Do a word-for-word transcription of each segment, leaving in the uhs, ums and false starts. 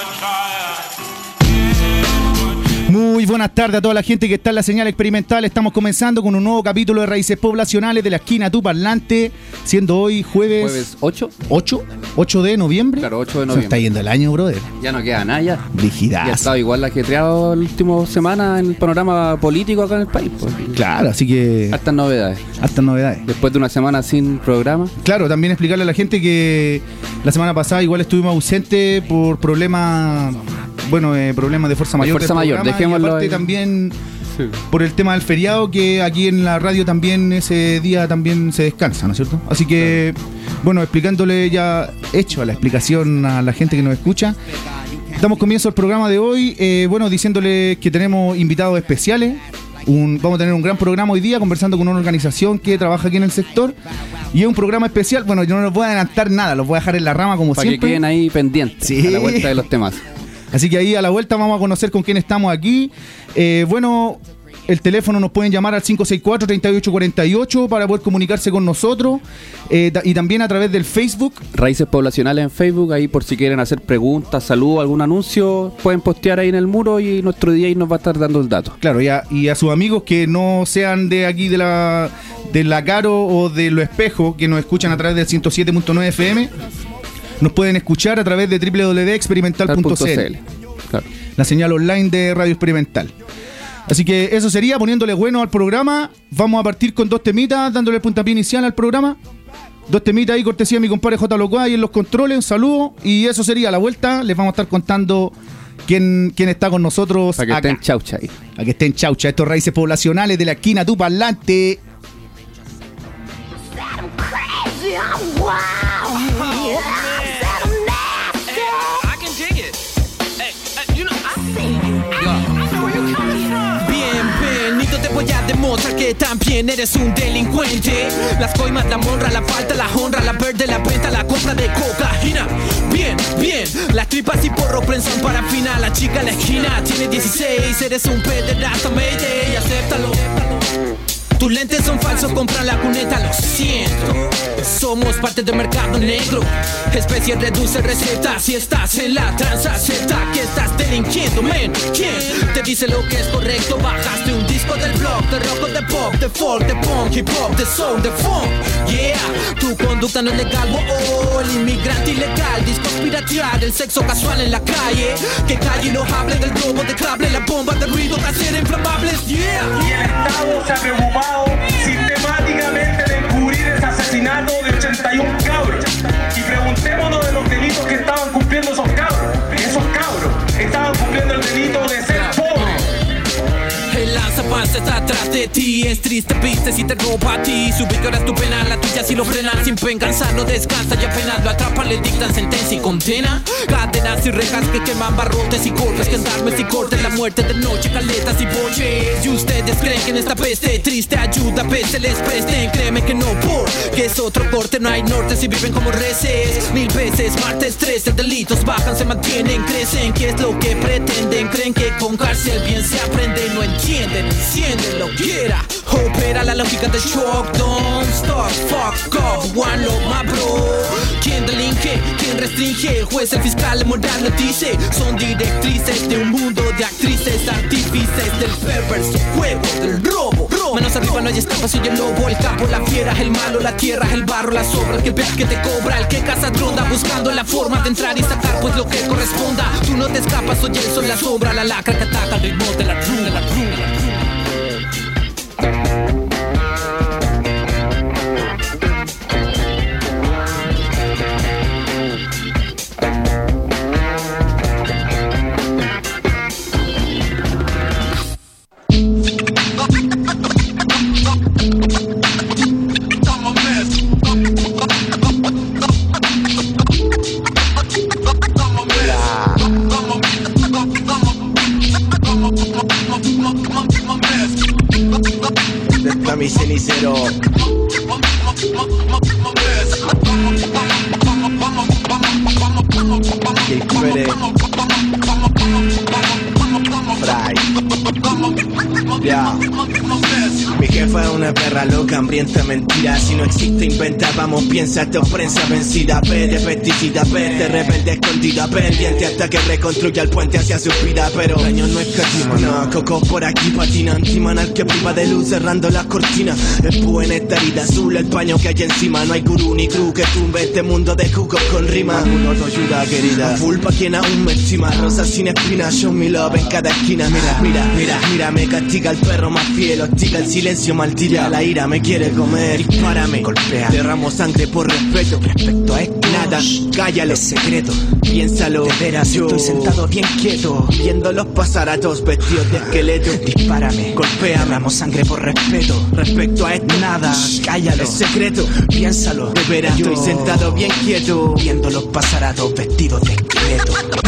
Muy buenas tardes a toda la gente que está en la señal experimental. Estamos comenzando con un nuevo capítulo de Raíces Poblacionales de la esquina Tu Parlante, siendo hoy jueves... ¿Jueves ocho? ¿ocho? ¿ocho de noviembre? Claro, ocho de noviembre. Se está yendo el año, brother. Ya no queda nada ya. Brigidazo. Ya ha estado igual ajetreado la última semana en el panorama político acá en el país. Pues. Claro, así que... Hartas novedades. Hartas novedades. Después de una semana sin programa. Claro, también explicarle a la gente que la semana pasada igual estuvimos ausentes por problemas... Bueno, eh, problemas de fuerza mayor. De fuerza mayor, dejémoslo. Y aparte ahí. También sí. Por el tema del feriado, que aquí en la radio también ese día también se descansa, ¿no es cierto? Así que, sí. Bueno, explicándole ya hecho la explicación a la gente que nos escucha. Damos comienzo al programa de hoy, eh, bueno, diciéndole que tenemos invitados especiales. Un, vamos a tener un gran programa hoy día conversando con una organización que trabaja aquí en el sector. Y es un programa especial, bueno, yo no les voy a adelantar nada, los voy a dejar en la rama como Para siempre. Para que queden ahí pendientes, sí. A la vuelta de los temas. Así que ahí a la vuelta vamos a conocer con quién estamos aquí. Eh, bueno, el teléfono nos pueden llamar al cinco seis cuatro, tres ocho cuatro ocho para poder comunicarse con nosotros. Eh, y también a través del Facebook. Raíces Poblacionales en Facebook, ahí por si quieren hacer preguntas, saludos, algún anuncio, pueden postear ahí en el muro y nuestro D J nos va a estar dando el dato. Claro, y a, y a sus amigos que no sean de aquí de la, de la Caro o de Lo Espejo, que nos escuchan a través del ciento siete punto nueve F M. Nos pueden escuchar a través de doble u doble u doble u punto experimental punto c l, claro. La señal online de Radio Experimental. Así que eso sería, poniéndole bueno al programa. Vamos a partir con dos temitas, dándole el puntapié inicial al programa. Dos temitas ahí, cortesía de mi compadre J. Locuay en los controles, un saludo. Y eso sería, a la vuelta les vamos a estar contando quién, quién está con nosotros para que acá. estén chaucha ahí. Para que estén chaucha, estos Raíces Poblacionales de la esquina Tu Parlante. Bienvenido, te voy a demostrar que también eres un delincuente. Las coimas, la monra, la falta, la honra, la verde, la venta, la compra de cocaína. Bien, bien, las tripas y porro prensan para final. La chica en la esquina tiene dieciséis, eres un pederasta, mayday, acéptalo. Tus lentes son falsos, compra la cuneta, lo siento. Somos parte del mercado negro. Especie reduce receta. Si estás en la tranza, acepta que estás delinquiendo, men. ¿Quién te dice lo que es correcto? Bajaste un disco del blog, de rock o de pop, de folk, de punk, hip hop, de soul, de funk. Yeah, tu conducta no es legal, oh, oh, el inmigrante ilegal. Discos piratear, el sexo casual en la calle. Que calle y no hable del globo de cable, la bomba de ruido, casera inflamables, yeah. Y el Estado se ha preocupado sistemáticamente de encubrir ese asesinato de ochenta y uno cabros. Y preguntémonos de los delitos que estaban cumpliendo esos cabros. Esos cabros estaban cumpliendo el delito de ser pobres. El lanzapanza está atrás de ti. Es triste, viste si te roba a ti. Su victoria es tu pena, la tuya si lo frenan. Sin pensar no descansa y apenas lo atrapan le dictan sentencia y condena. Cadenas y rejas que queman barrotes y cortes, gendarmes y cortes. La muerte de noche, caletas y boches. Y ustedes creen que en esta peste triste ayuda a veces les presten. Créeme que no, porque es otro corte. No hay norte si viven como reces. Mil veces, martes trece, delitos bajan, se mantienen, crecen. ¿Qué es lo que pretenden? Creen que con cárcel bien se aprende. No entienden, encienden lo quiera. Opera la lógica del shock. Don't stop, fuck up, one love, my bro. ¿Quién delinque? ¿Quién restringe? El juez, el fiscal, el moral lo dice. Son directrices de un mundo de actrices, artífices del perverso juego del robo. Manos arriba no hay estampa, soy el lobo, el capo, la fiera, el malo, la tierra, el barro, la sobra, el que vea que te cobra, el que caza ronda buscando la forma de entrar y sacar pues lo que corresponda. Tú no te escapas, soy el sol, la sombra, la lacra que ataca al ritmo de la runa, la runa, la runa. Mi cenicero. Fry. Ya. Mi jefa es una perra loca, hambrienta, mentira. Si no existe, inventa, vamos, piensa, esto es prensa vencida. P de pesticida, P de rebelde escondida, pendiente hasta que reconstruya el puente hacia su vida. Pero el año no es catima, no, coco por aquí patina. Antimanal que priva de luz cerrando las cortinas. El púa en esta herida azul, el paño que hay encima. No hay gurú ni crew que tumbe este mundo de cucos con rima. Uno te ayuda, querida. Full pa' quien aún me estima. Rosas sin espinas, show me love en cada esquina. Mira, mira, mira, mira, me castiga el perro más fiel. Hostiga el silencio, maltira la ira, me quiere comer. Dispárame, golpea, derramo sangre por respeto. Respecto a esto, nada, cállalo, es secreto. Piénsalo, de veras, yo estoy sentado bien quieto, viéndolos pasar a todos vestidos de esqueleto. Dispárame, golpea, derramo sangre por respeto. Respecto a esto, nada, cállalo, es secreto. Piénsalo, de veras, yo estoy sentado bien quieto, viéndolos pasar a todos vestidos de esqueleto.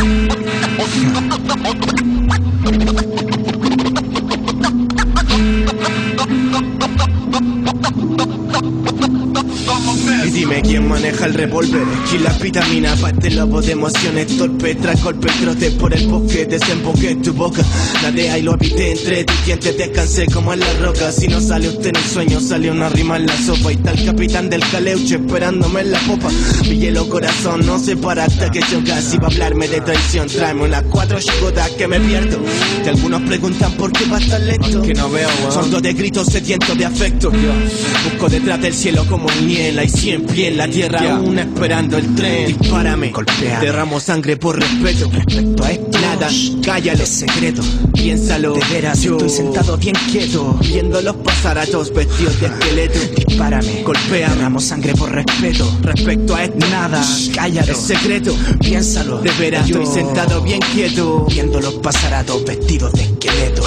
Y dime quién maneja el revólver, quién la vitamina pa' este lobo de emociones torpe. Tras golpe trote por el bosque, desemboqué tu boca. Ladea y lo habité entre tus dientes, descansé como en la roca. Si no sale usted en el sueño, sale una rima en la sopa. Y está el capitán del caleuche esperándome en la popa. Mi hielo corazón no se para hasta que choca. Si va a hablarme de traición, tráeme unas cuatro chicotas que me pierdo. Y algunos preguntan por qué va tan lento, que no veo, wow. Sordo de gritos sedientos de afecto. Yo busco detrás del cielo como niebla y cien pies en la tierra, yeah. Aún esperando el tren. Dispárame, golpea, derramo sangre por respeto. Respecto a esto, nada, cállalo, es secreto. Piénsalo, de veras, yo estoy sentado bien quieto, viéndolos pasar a todos vestidos de esqueleto. Dispárame, golpea, derramo sangre por respeto. Respecto a esto, nada, cállalo, es secreto. Piénsalo, de veras, yo estoy sentado bien quieto, viéndolos pasar a todos vestidos de esqueleto.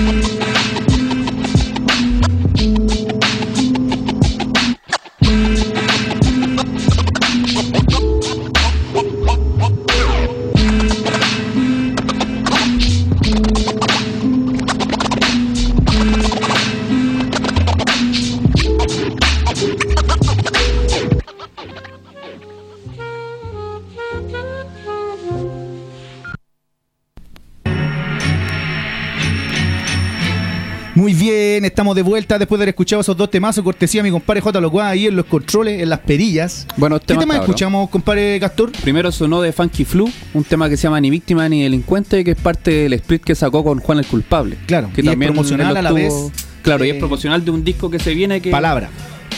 Muy bien, estamos de vuelta después de haber escuchado esos dos temazos, cortesía a mi compadre J. Locuá ahí en los controles, en las perillas. Bueno, ¿qué tema escuchamos, compadre Castor? Primero sonó de Funky Flu, un tema que se llama Ni Víctima ni Delincuente, que es parte del split que sacó con Juan el Culpable. Claro, que y también es promocional a la vez. Claro, eh, y es promocional de un disco que se viene que... Palabra.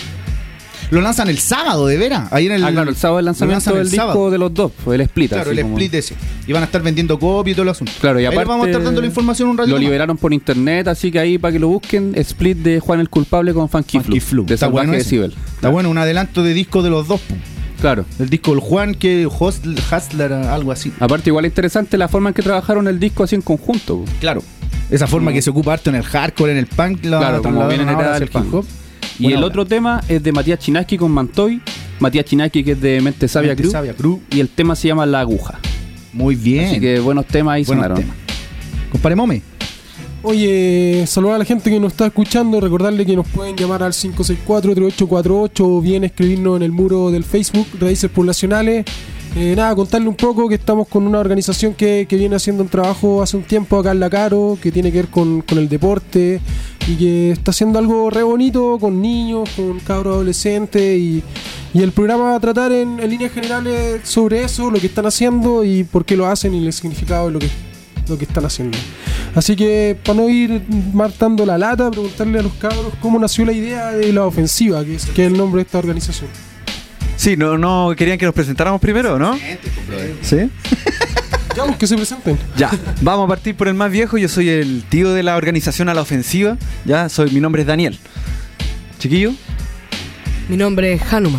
Lo lanzan el sábado, de veras. Ahí en el, ah, claro, el sábado el lanzamiento del disco sábado. De los dos, pues el split. Claro, así el como... split ese. Y van a estar vendiendo copia y todo el asunto. Claro, y aparte ahí vamos a estar dando la información un rato. Lo más. liberaron por internet, así que ahí para que lo busquen, split de Juan el Culpable con Funky, Funky Flu. Flu. De Está Salvaje bueno Decibel. Está claro. bueno, un adelanto de disco de los dos. Pum. Claro. El disco del Juan, que Hustler, algo así. Aparte, igual es interesante la forma en que trabajaron el disco así en conjunto. Claro. Esa forma no. que se ocupa harto en el hardcore, en el punk. La claro, como viene heredada del hip hop. Y el obra. Otro tema es de Matías Chinaski con Mantoy. Matías Chinaski, que es de Mente Sabia, Mente Crew, Sabia Crew. Y el tema se llama La Aguja. Muy bien. Así que buenos temas ahí buenos sonaron. Temas. Compadre Mome. Oye, saludar a la gente que nos está escuchando, recordarle que nos pueden llamar al cinco seis cuatro, tres ocho cuatro ocho o bien escribirnos en el muro del Facebook, Raíces Poblacionales. Eh, nada, contarle un poco que estamos con una organización que, que viene haciendo un trabajo hace un tiempo acá en La Caro, que tiene que ver con, con el deporte y que está haciendo algo re bonito con niños, con cabros adolescentes y, y el programa va a tratar en, en líneas generales sobre eso, lo que están haciendo y por qué lo hacen y el significado de lo que, lo que están haciendo. Así que para no ir martando la lata, preguntarle a los cabros cómo nació la idea de La Ofensiva, que es, que es el nombre de esta organización. Sí, no, no querían que nos presentáramos primero, ¿no? ¿Sí? Ya, pues que se presenten. Ya, vamos a partir por el más viejo. Yo soy el tío de la organización A la Ofensiva. Ya, soy, mi nombre es Daniel. Chiquillo. Mi nombre es Hanuman.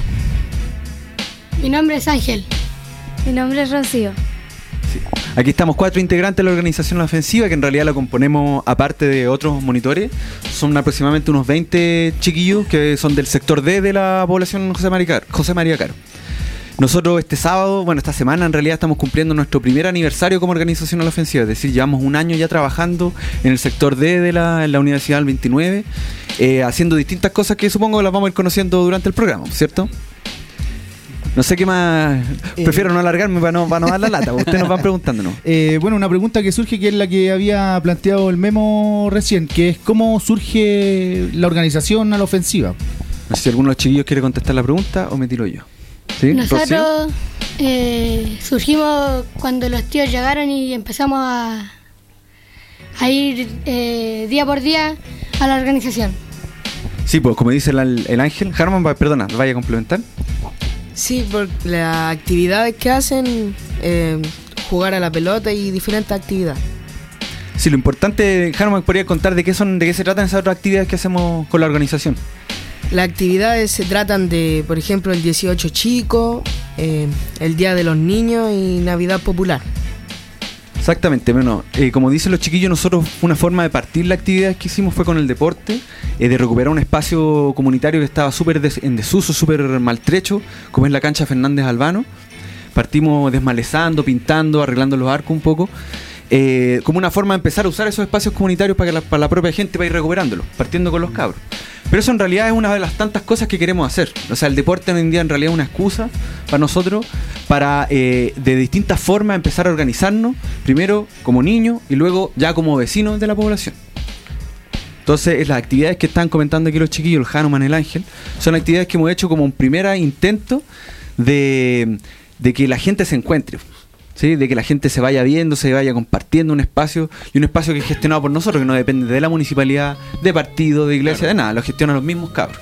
Mi nombre es Ángel. Mi nombre es Rocío. Sí. Aquí estamos cuatro integrantes de la organización La Ofensiva, que en realidad la componemos aparte de otros monitores. Son aproximadamente unos veinte chiquillos que son del sector D de la población José María Caro. José María Caro. Nosotros este sábado, bueno, esta semana en realidad estamos cumpliendo nuestro primer aniversario como organización A la Ofensiva. Es decir, llevamos un año ya trabajando en el sector D de la, en la Universidad del veintinueve, eh, haciendo distintas cosas que supongo las vamos a ir conociendo durante el programa, ¿cierto? No sé qué más. Eh, Prefiero no alargarme para no, para no dar la lata. Ustedes nos van preguntándonos. Eh, bueno, una pregunta que surge, que es la que había planteado el Memo recién, que es cómo surge la organización a la ofensiva. No sé si alguno de los chiquillos quiere contestar la pregunta o me tiro yo. ¿Sí? Nosotros eh, surgimos cuando los tíos llegaron y empezamos a, a ir eh, día por día a la organización. Sí, pues como dice el, el Ángel. Harman, perdona, ¿vaya a complementar? Sí, por las actividades que hacen, eh, jugar a la pelota y diferentes actividades. Sí, lo importante, Harman, podría contar de qué son, de qué se tratan esas otras actividades que hacemos con la organización. Las actividades se tratan de, por ejemplo, el dieciocho chico, eh, el Día de los Niños y Navidad Popular. Exactamente, bueno, eh, como dicen los chiquillos, nosotros una forma de partir la actividad que hicimos fue con el deporte, eh, de recuperar un espacio comunitario que estaba súper des- en desuso, súper maltrecho, como es la cancha Fernández Albano. Partimos desmalezando, pintando, arreglando los arcos un poco, eh, como una forma de empezar a usar esos espacios comunitarios para, que la, para la propia gente, para ir recuperándolos, partiendo con los cabros. Pero eso en realidad es una de las tantas cosas que queremos hacer. O sea, el deporte hoy en día en realidad es una excusa para nosotros para eh, de distintas formas empezar a organizarnos, primero como niños y luego ya como vecinos de la población. Entonces, las actividades que están comentando aquí los chiquillos, el Hanuman, el Ángel, son actividades que hemos hecho como un primer intento de, de que la gente se encuentre. ¿Sí? De que la gente se vaya viendo, se vaya compartiendo un espacio, y un espacio que es gestionado por nosotros, que no depende de la municipalidad, de partido, de iglesia, claro, de nada, lo gestionan los mismos cabros.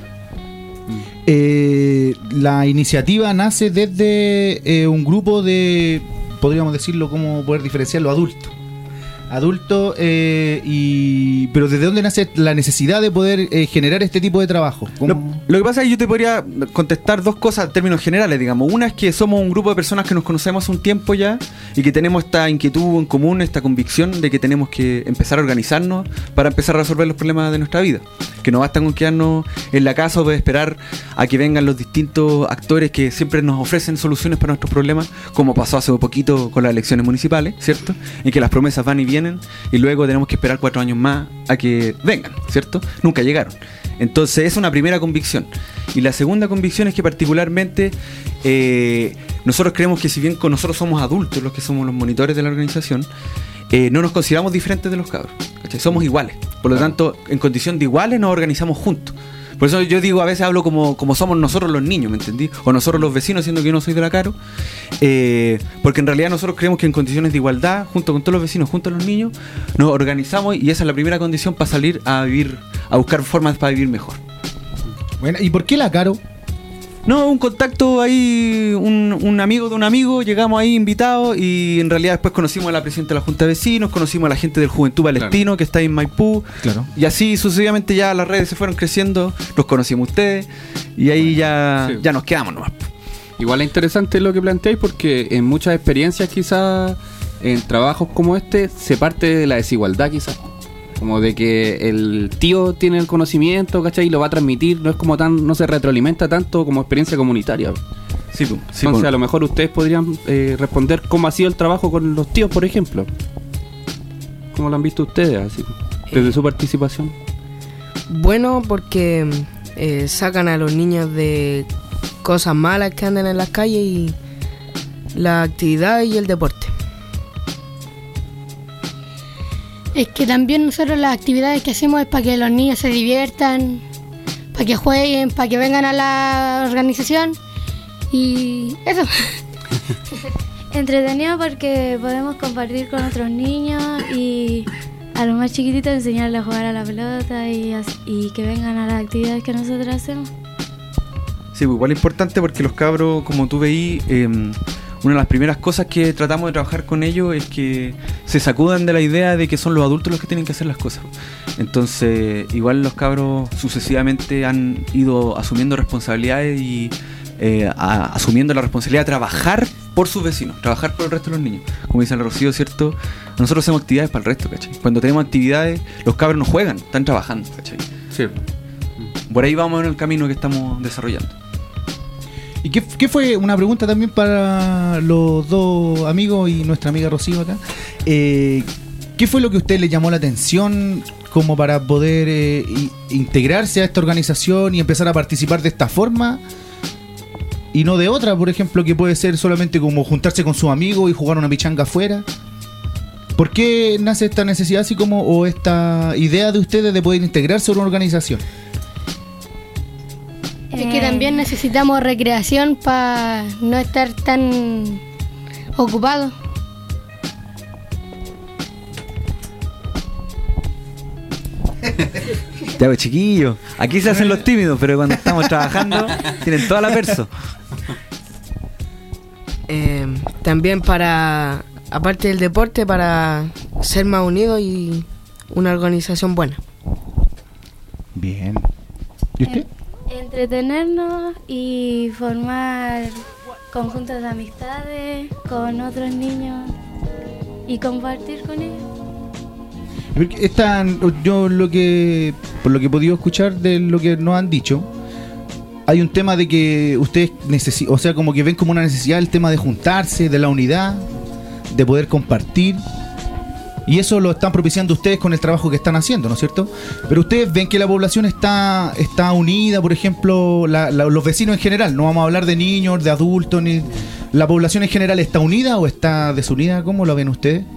Eh, la iniciativa nace desde eh, un grupo de, podríamos decirlo, ¿cómo poder diferenciarlo? Adultos. Adultos, eh, y pero ¿desde dónde nace la necesidad de poder eh, generar este tipo de trabajo? Lo, lo que pasa es que yo te podría contestar dos cosas en términos generales, digamos. Una es que somos un grupo de personas que nos conocemos hace un tiempo ya y que tenemos esta inquietud en común, esta convicción de que tenemos que empezar a organizarnos para empezar a resolver los problemas de nuestra vida. Que no basta con quedarnos en la casa o de esperar a que vengan los distintos actores que siempre nos ofrecen soluciones para nuestros problemas, como pasó hace un poquito con las elecciones municipales, ¿cierto? En que las promesas van y vienen y luego tenemos que esperar cuatro años más a que vengan, ¿cierto? Nunca llegaron. Entonces es una primera convicción. Y la segunda convicción es que particularmente eh, nosotros creemos que si bien con nosotros somos adultos los que somos los monitores de la organización, eh, no nos consideramos diferentes de los cabros, ¿cachai? Somos iguales. Por lo tanto, en condición de iguales nos organizamos juntos. Por eso yo digo, a veces hablo como, como somos nosotros los niños, ¿me entendí? O nosotros los vecinos, siendo que yo no soy de la Caro. Eh, porque en realidad nosotros creemos que en condiciones de igualdad, junto con todos los vecinos, junto a los niños, nos organizamos y esa es la primera condición para salir a vivir, a buscar formas para vivir mejor. Bueno, ¿y por qué la Caro? No, un contacto ahí, un, un amigo de un amigo, llegamos ahí invitados y en realidad después conocimos a la presidenta de la Junta de Vecinos, conocimos a la gente del Juventud Palestino, claro, que está ahí en Maipú, claro, y así sucesivamente ya las redes se fueron creciendo, los conocimos ustedes y ahí ya, sí, ya nos quedamos nomás. Igual es interesante lo que planteáis porque en muchas experiencias quizás en trabajos como este se parte de la desigualdad quizás. Como de que el tío tiene el conocimiento, ¿cachai? Y lo va a transmitir, no es como tan, no se retroalimenta tanto como experiencia comunitaria. Sí, sí, Entonces por... a lo mejor ustedes podrían eh, responder cómo ha sido el trabajo con los tíos, por ejemplo. ¿Cómo lo han visto ustedes, así, desde eh, su participación? Bueno, porque eh, sacan a los niños de cosas malas que andan en las calles y la actividad y el deporte. Es que también nosotros las actividades que hacemos es para que los niños se diviertan, para que jueguen, para que vengan a la organización y eso. Entretenido porque podemos compartir con otros niños y a los más chiquititos enseñarles a jugar a la pelota y, y que vengan a las actividades que nosotros hacemos. Sí, pues igual es importante porque los cabros, como tú veí, eh, una de las primeras cosas que tratamos de trabajar con ellos es que se sacudan de la idea de que son los adultos los que tienen que hacer las cosas. Entonces, igual los cabros sucesivamente han ido asumiendo responsabilidades y eh, a, asumiendo la responsabilidad de trabajar por sus vecinos, trabajar por el resto de los niños. Como dice el Rocío, ¿cierto? Nosotros hacemos actividades para el resto, ¿cachai? Cuando tenemos actividades, los cabros no juegan, están trabajando, ¿cachai? Sí. Por ahí vamos en el camino que estamos desarrollando. ¿Y qué, qué fue? Una pregunta también para los dos amigos y nuestra amiga Rocío acá. Eh, ¿Qué fue lo que a usted le llamó la atención como para poder eh, integrarse a esta organización y empezar a participar de esta forma y no de otra, por ejemplo, que puede ser solamente como juntarse con sus amigos y jugar una pichanga afuera? ¿Por qué nace esta necesidad así como o esta idea de ustedes de poder integrarse a una organización? Es que también necesitamos recreación para no estar tan ocupados. Ya, pues, chiquillos, aquí se hacen los tímidos, pero cuando estamos trabajando tienen toda la perso. Eh, también para, aparte del deporte, para ser más unidos y una organización buena. Bien. ¿Y usted? Entretenernos y formar conjuntos de amistades con otros niños y compartir con ellos. Están, yo lo que, por lo que he podido escuchar de lo que nos han dicho, hay un tema de que ustedes necesitan, o sea, como que ven como una necesidad el tema de juntarse, de la unidad, de poder compartir. Y eso lo están propiciando ustedes con el trabajo que están haciendo, ¿no es cierto? Pero ustedes ven que la población está, está unida, por ejemplo, la, la, los vecinos en general, no vamos a hablar de niños, de adultos, ni ¿la población en general está unida o está desunida? ¿Cómo lo ven ustedes?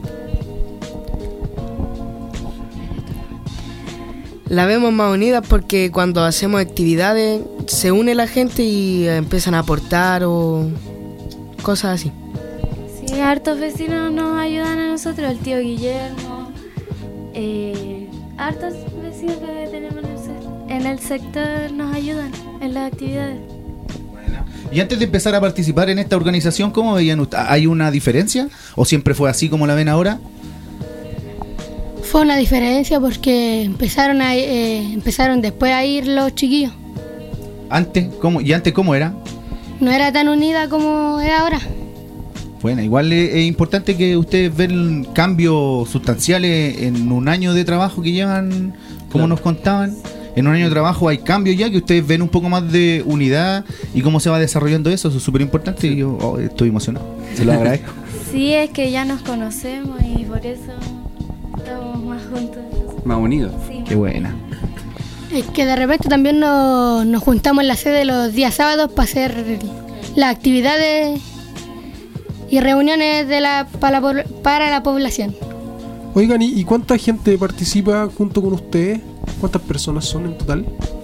La vemos más unida porque cuando hacemos actividades se une la gente y empiezan a aportar o cosas así. Sí, hartos vecinos nos ayudan a nosotros, el tío Guillermo, eh, hartos vecinos que tenemos en el, se- en el sector nos ayudan en las actividades. Y antes de empezar a participar en esta organización, ¿cómo veían ustedes? ¿Hay una diferencia? ¿O siempre fue así como la ven ahora? Fue una diferencia porque empezaron a, eh, empezaron después a ir los chiquillos. ¿Antes? ¿Cómo? ¿Y antes cómo era? No era tan unida como es ahora. Bueno, igual es, es importante que ustedes ven cambios sustanciales en un año de trabajo que llevan, como Claro. nos contaban. En un año de trabajo hay cambios ya, que ustedes ven un poco más de unidad y cómo se va desarrollando eso. Eso es súper importante y yo oh, estoy emocionado. Se lo agradezco. Sí, es que ya nos conocemos y por eso estamos más juntos. Más unidos. Sí, Qué buena. Es que de repente también nos, nos juntamos en la sede los días sábados para hacer las actividades y reuniones de la, para, la, pobl- para la población. Oigan, ¿y, y cuánta gente participa junto con ustedes? ¿Cuántas personas son en total?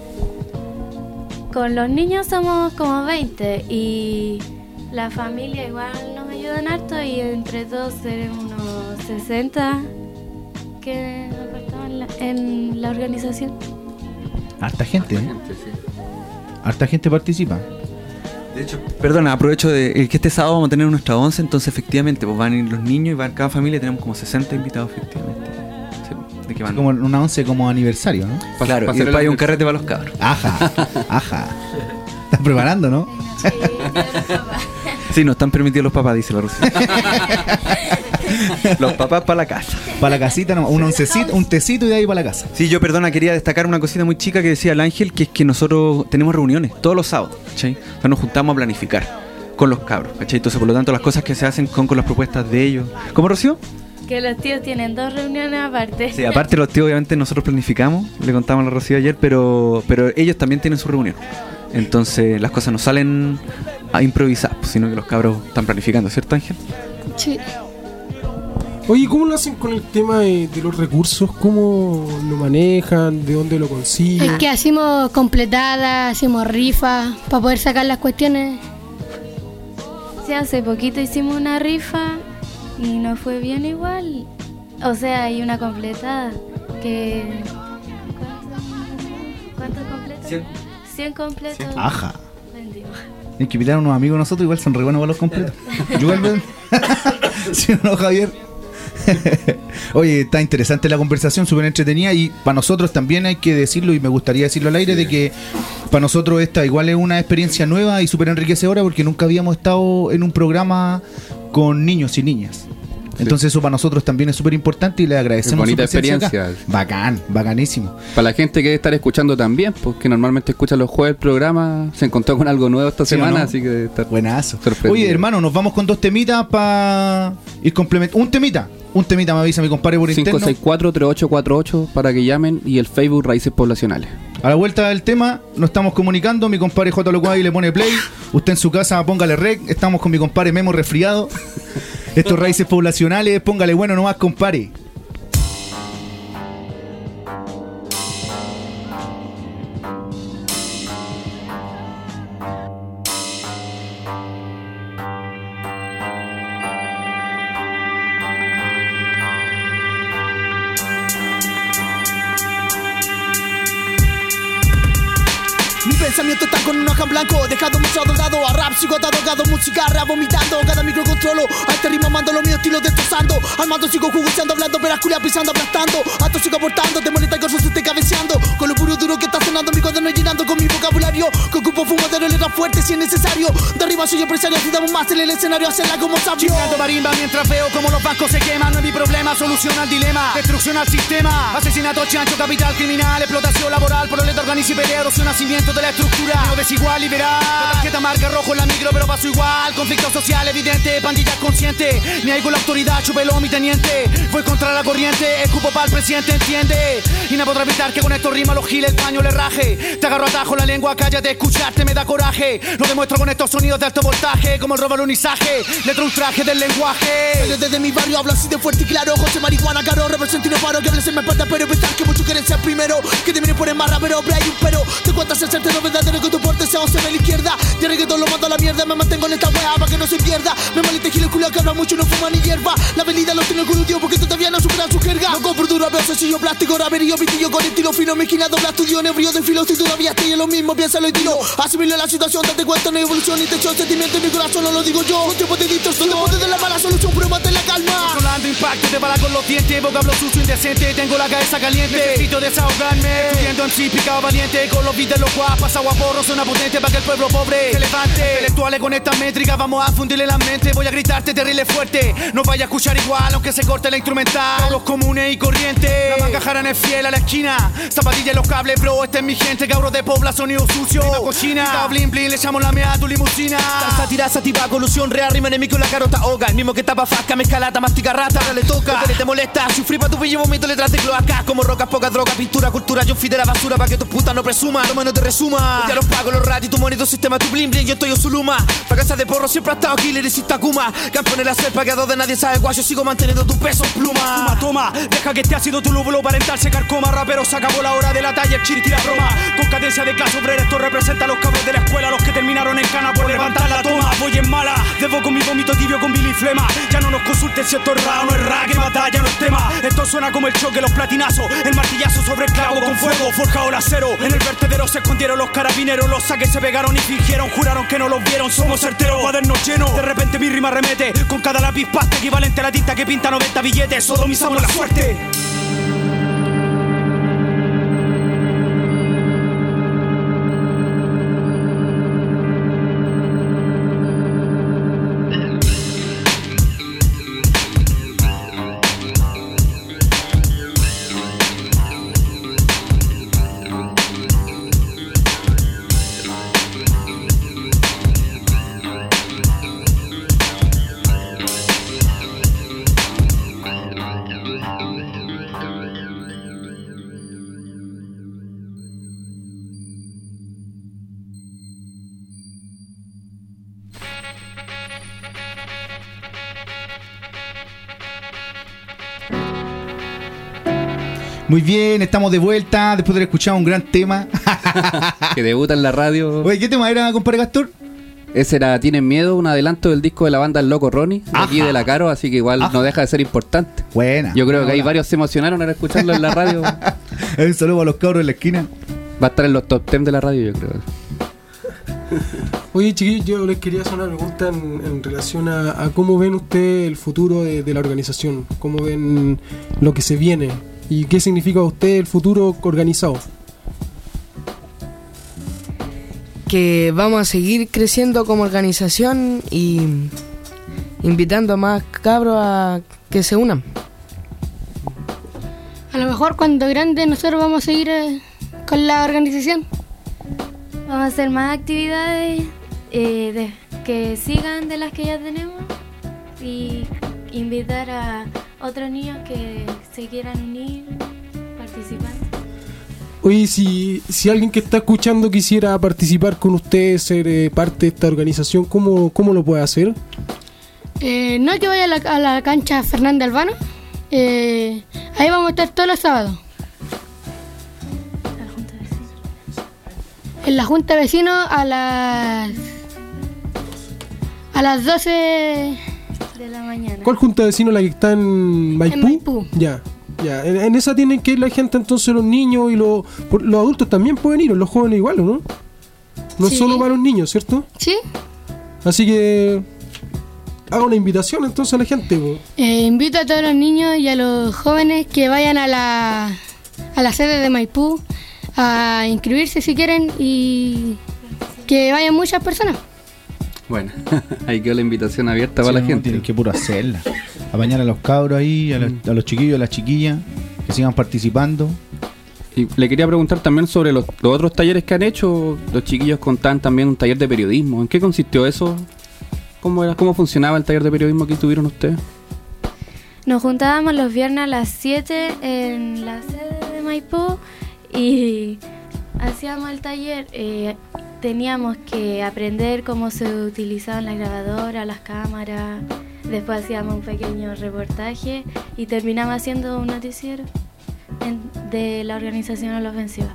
Con los niños somos como veinte y la familia igual nos ayudan harto y entre todos seremos unos sesenta que nos faltaban en la, en la organización. Harta gente, ¿eh? Gente, sí. Harta gente participa. De hecho, perdona, aprovecho de eh, que este sábado vamos a tener nuestra once, entonces efectivamente pues van a ir los niños y van cada familia, tenemos como sesenta invitados efectivamente. Sí, ¿de qué van? Como una once como aniversario, ¿no? Pa- Claro, pa y hacer después hay el- un carrete para los cabros. Ajá, ajá. Estás preparando, ¿no? Sí, no están permitidos los papás, dice la Rocío. Los papás para la casa. Para la casita, no, un oncecito, un tecito y de ahí para la casa. Sí, yo, perdona, quería destacar una cosita muy chica que decía el Ángel, que es que nosotros tenemos reuniones todos los sábados, ¿cachai? O sea, nos juntamos a planificar con los cabros, ¿cachai? Entonces, por lo tanto, las cosas que se hacen son con las propuestas de ellos. ¿Cómo, Rocío? Que los tíos tienen dos reuniones aparte. Sí, aparte los tíos, obviamente, nosotros planificamos, le contamos a la Rocío ayer, pero, pero ellos también tienen su reunión. Entonces, las cosas no salen a improvisar, pues, sino que los cabros están planificando, ¿cierto, Ángel? Sí. Oye, ¿cómo lo hacen con el tema de, de los recursos? ¿Cómo lo manejan? ¿De dónde lo consiguen? Es que hacemos completadas, hacemos rifas para poder sacar las cuestiones. Sí, hace poquito hicimos una rifa y nos fue bien igual. O sea, hay una completada que... ¿Cuántos, ¿cuántos completos? Cien. cien completos. Ajá. Vendimos. Hay que invitar a unos amigos de nosotros, igual son re buenos para los completos. Yo igual ven. ¿Sí o no, Javier? Oye, está interesante la conversación, súper entretenida, y para nosotros también hay que decirlo, y me gustaría decirlo al aire, de que para nosotros esta igual es una experiencia nueva y súper enriquecedora, porque nunca habíamos estado en un programa con niños y niñas. Entonces eso para nosotros también es súper importante y le agradecemos bonita su presencia experiencia. acá. Bacán, bacanísimo. Para la gente que debe estar escuchando también, porque normalmente escucha los jueves el programa, se encontró con algo nuevo esta ¿Sí semana, o no? así que debe estar Buenazo. sorprendido. Oye, hermano, nos vamos con dos temitas para ir complementando. Un temita. Un temita me avisa mi compadre por cinco interno. seis cuatro, tres ocho cuatro ocho para que llamen y el Facebook Raíces Poblacionales. A la vuelta del tema nos estamos comunicando. Mi compadre J. Locuay le pone play. Usted en su casa póngale rec. Estamos con mi compadre Memo resfriado. Estos Raíces Poblacionales, póngale bueno nomás, compadre. Mi pensamiento está con un hoja en blanco, dejado mucho dado a rap, sigo atado, música, rap vomitando, cada micro controlo, a este ritmo mando lo mío, estilo destrozando, al mando sigo jugueteando, hablando, peras culias pisando, aplastando, a esto sigo aportando, te molesta que yo se esté cabeceando, con lo puro duro que está sonando, mi cuaderno llenando con mi vocabulario, que ocupo fumadero, letras fuertes si es necesario, de arriba soy empresario, si damos más en el escenario, hacerla como sabio. Chingando marimba mientras veo como los bancos se queman, no es mi problema, solución al dilema, destrucción al sistema, asesinato, chancho, capital criminal, explotación laboral, proleta, organiza y pelea, erosión, nacimiento de la estructura, no desigual, liberal, la tarjeta marca rojo en la micro, pero paso igual, conflicto social evidente, pandillas consciente, ni hay con la autoridad, chupelo mi teniente, voy contra la corriente, escupo pa'l presidente, entiende, y no podrá evitar que con esto rima los giles, el paño le raje, te agarro atajo la lengua, cállate, escucharte me da coraje, lo demuestro con estos sonidos de alto voltaje, como el robo al unizaje, letra un traje del lenguaje, desde, desde mi barrio hablo así de fuerte y claro, José Marihuana caro, represento y no paro, que hables en mi espalda, pero pensar que muchos quieren ser primero, que te miren por el marra, pero hay un pero, te cuentas el certero verdadero que tu porte sea o se ve a la izquierda, de reggaetón lo mando a la mierda, me mantengo en esta wea para que no se pierda, me malite gil el culo que habla mucho y no fuma ni hierba, la avenida lo tiene con un tío porque todavía no supera su jerga, no compro duro, veo sencillo, plástico, raberillo, pitillo con estilo fino, mi esquina dobla estudio, nebrio de filo, si todavía estoy en lo mismo, piénsalo y tiro, asimilo la situación, date cuenta, no hay evolución, intención, sentimiento en mi corazón, no lo digo yo, un tiempo de distorsión, no poder de la mala solución, pero mantén la calma, controlando impacto, te bala con los dientes, vocablo sucio, indecente, tengo la cabeza caliente, necesito desahogarme, estudiando en sí, picado valiente, con los beats de los guapas, pasado a porro, suena potente para que el pueblo pobre se levante, intelectuales con estas métricas, vamos a fundirle la mente, voy a gritarte terrible fuerte, no vaya a escuchar igual, aunque se corte la instrumental, los comunes y corrientes, la manga jarana es fiel a la esquina, zapatillas y los cables, bro, esta es mi gente, cabros de Pobla, sonido sucio, la cochina, blin blin, le echamos la mea a tu limusina, sátira, sativa, colusión, real, rima enemigo, la carota hoga, el mismo que tapa fasca, mezcalata, mastica rata, ahora le toca, que te molesta, sufrí pa' tu pillo, vomito, letras de cloaca, como rocas, poca droga, pintura, cultura, yo fui de la basura pa' que tus putas no presuman, lo menos te resuma, ya los pago, los rati, tu monito, sistema, tu blin blin, yo estoy en Zuluma, pa' casa de porro siempre ha estado killer y si Takuma, campeón en la selva, que a dos de nadie sabe guay, yo sigo manteniendo tu peso en pluma, toma, toma, deja que este ha sido tu lóbulo parental, se carcoma, rapero, se acabó la hora de la talla, el chiri la broma, con cadencia de clase obrera, esto representa a los cabros de la escuela, los que terminaron en cana por levantar la toma, voy en mala, debo con mi vómito tibio con biliflema, ya no nos consulten si esto es ra o no es ra, que batalla no es tema, esto suena como el choque, los platinazos, el martillazo sobre el clavo con fuego, forjado el acero, en el vertedero se escondieron los carabineros, los saques se pegaron y fingieron, juraron que no los vieron, somos certeros, cuadernos llenos, de repente mi rima remete, con cada lápiz pasta equivalente a la tinta que pinta noventa billetes, sodomizamos la suerte. Muy bien, estamos de vuelta después de haber escuchado un gran tema. Que debuta en la radio. Oye, ¿qué tema era, compadre Castor? Ese era Tienen Miedo, un adelanto del disco de la banda El Loco Ronnie, de aquí de La Caro, así que igual Ajá. no deja de ser importante. Buena. Yo creo buena, que ahí buena. varios se emocionaron al escucharlo en la radio. Va Un saludo a los cabros en la esquina. a estar en los top ten de la radio, yo creo. Oye, chiquillos, yo les quería hacer una pregunta en, en relación a, a cómo ven ustedes el futuro de, de la organización, cómo ven lo que se viene y qué significa para usted el futuro organizado. Que vamos a seguir creciendo como organización y invitando a más cabros a que se unan. A lo mejor cuando grande nosotros vamos a seguir eh, con la organización. Vamos a hacer más actividades eh, de, que sigan de las que ya tenemos y invitar a otros niños que se quieran unir, participando. Oye, si, si alguien que está escuchando quisiera participar con ustedes, ser eh, parte de esta organización, ¿cómo, cómo lo puede hacer? Eh, no, que vaya a la, a la cancha Fernández Albano. Eh, ahí vamos a estar todos los sábados. En la Junta de Vecinos a las a las doce de la mañana. ¿Cuál junta de vecinos, la que está en Maipú? En Maipú. Ya, ya. En, en esa tienen que ir la gente, entonces los niños y los por- los adultos también pueden ir, o los jóvenes igual, ¿o no? No Sí. es solo para los niños, ¿cierto? Sí. Así que haga una invitación entonces a la gente, po. Eh, invito a todos los niños y a los jóvenes que vayan a la a la sede de Maipú a inscribirse si quieren y que vayan muchas personas. Bueno, ahí quedó la invitación abierta Sí, para la no, gente. tienen que puro hacerla. Apañar a los cabros ahí, a los, a los chiquillos, a las chiquillas, que sigan participando. Y le quería preguntar también sobre los, los otros talleres que han hecho. Los chiquillos contaban también un taller de periodismo. ¿En qué consistió eso? ¿Cómo era, cómo funcionaba el taller de periodismo que tuvieron ustedes? Nos juntábamos los viernes a las siete en la sede de Maipú y hacíamos el taller. Eh, teníamos que aprender cómo se utilizaban las grabadoras, las cámaras. Después hacíamos un pequeño reportaje y terminamos haciendo un noticiero en- de la organización a la ofensiva.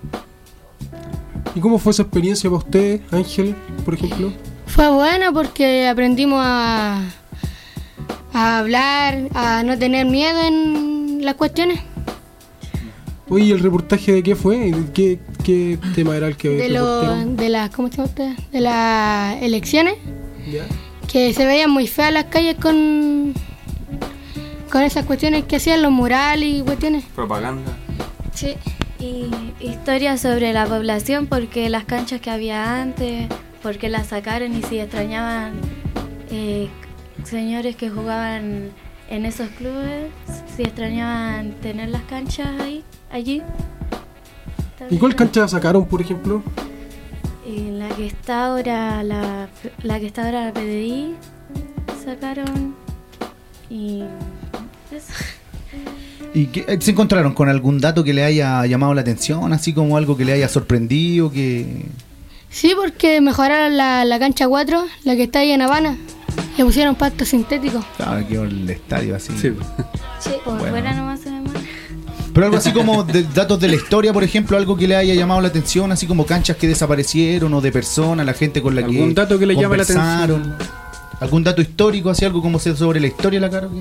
¿Y cómo fue esa experiencia para usted, Ángel, por ejemplo? Fue buena porque aprendimos a, a hablar, a no tener miedo en las cuestiones. Oye, ¿y el reportaje de qué fue? ¿De ¿Qué, qué tema era el que De, lo, reportaron? de las ¿cómo se llama usted? De las elecciones, Ya. que se veían muy feas las calles con con esas cuestiones que hacían los murales y cuestiones. Propaganda. Sí. Y historias sobre la población, porque las canchas que había antes, porque las sacaron y si extrañaban eh, señores que jugaban en esos clubes, si extrañaban tener las canchas ahí, allí. ¿Y cuál cancha sacaron, por ejemplo? Y la que está ahora la, la que está ahora la P D I sacaron y eso. ¿Y qué, eh, se encontraron con algún dato que le haya llamado la atención? Así como algo que le haya sorprendido, que... Sí, porque mejoraron la, la cancha cuatro, la que está ahí en Habana. Le pusieron pasto sintético. Claro, quedó el estadio así. Sí, por Bueno. fuera nomás se ve mal. Pero algo así como de datos de la historia, por ejemplo, algo que le haya llamado la atención, así como canchas que desaparecieron o de personas, la gente con la que ¿Algún dato que le llame la conversaron. ¿Algún dato histórico, así algo como sé sobre la historia, la cara?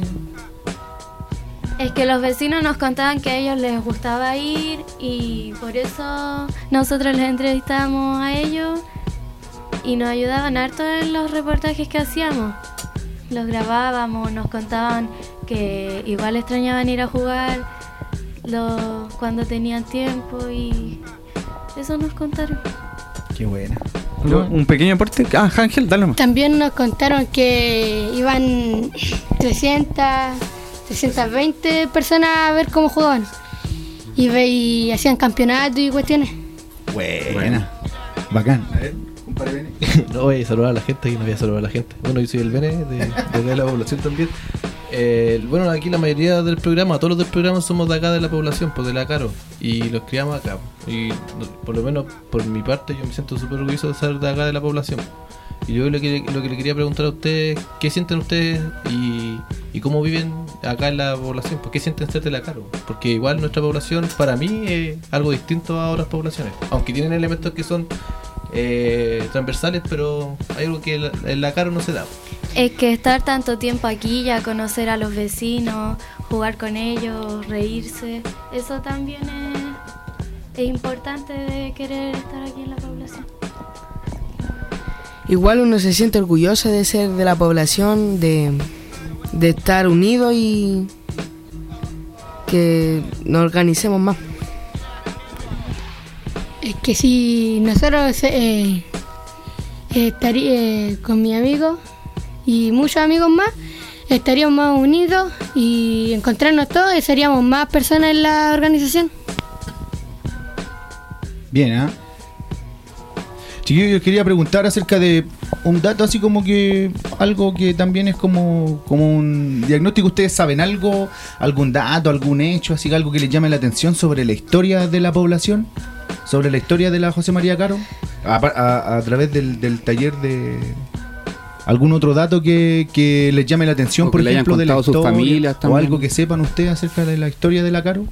Es que los vecinos nos contaban que a ellos les gustaba ir y por eso nosotros les entrevistábamos a ellos y nos ayudaban harto en los reportajes que hacíamos. Los grabábamos, nos contaban que igual extrañaban ir a jugar los, cuando tenían tiempo y eso nos contaron. Qué buena. ¿Un pequeño aporte? Ah, Ángel, dale nomás. También nos contaron que iban trescientas, trescientas veinte personas a ver cómo jugaban. Y, ve, y hacían campeonatos y cuestiones. Buena. Bacán. A ver, compadre Bene. No voy a saludar a la gente, aquí no voy a saludar a la gente. Bueno, yo soy el Bene, de, de acá de la población también. Eh, bueno, aquí la mayoría del programa, todos los del programa somos de acá de la población, pues de la Caro. Y los criamos acá. Y no, por lo menos por mi parte yo me siento súper orgulloso de ser de acá de la población. Y yo lo que, lo que le quería preguntar a ustedes, ¿qué sienten ustedes y, y cómo viven acá en la población? ¿Por qué sienten ser de la Caro? Porque igual nuestra población para mí es algo distinto a otras poblaciones. Aunque tienen elementos que son eh, transversales, pero hay algo que la- en la Caro no se da. Es que estar tanto tiempo aquí, ya conocer a los vecinos, jugar con ellos, reírse, eso también es, es importante de querer estar aquí en la población. Igual uno se siente orgulloso de ser de la población, de, de estar unido y que nos organicemos más. Es que si nosotros eh, eh, estarí- eh, con mi amigo y muchos amigos más estaríamos más unidos y encontrarnos todos y seríamos más personas en la organización. Bien, ¿ah? ¿eh? Chiquillos, yo quería preguntar acerca de un dato así como que algo que también es como, como un diagnóstico. ¿Ustedes saben algo, algún dato, algún hecho, así algo que les llame la atención sobre la historia de la población? ¿Sobre la historia de la José María Caro? A, a, a través del, del taller de... ¿Algún otro dato que, que les llame la atención, por ejemplo, de la historia? Familias, o algo que sepan ustedes acerca de la historia de la Caro?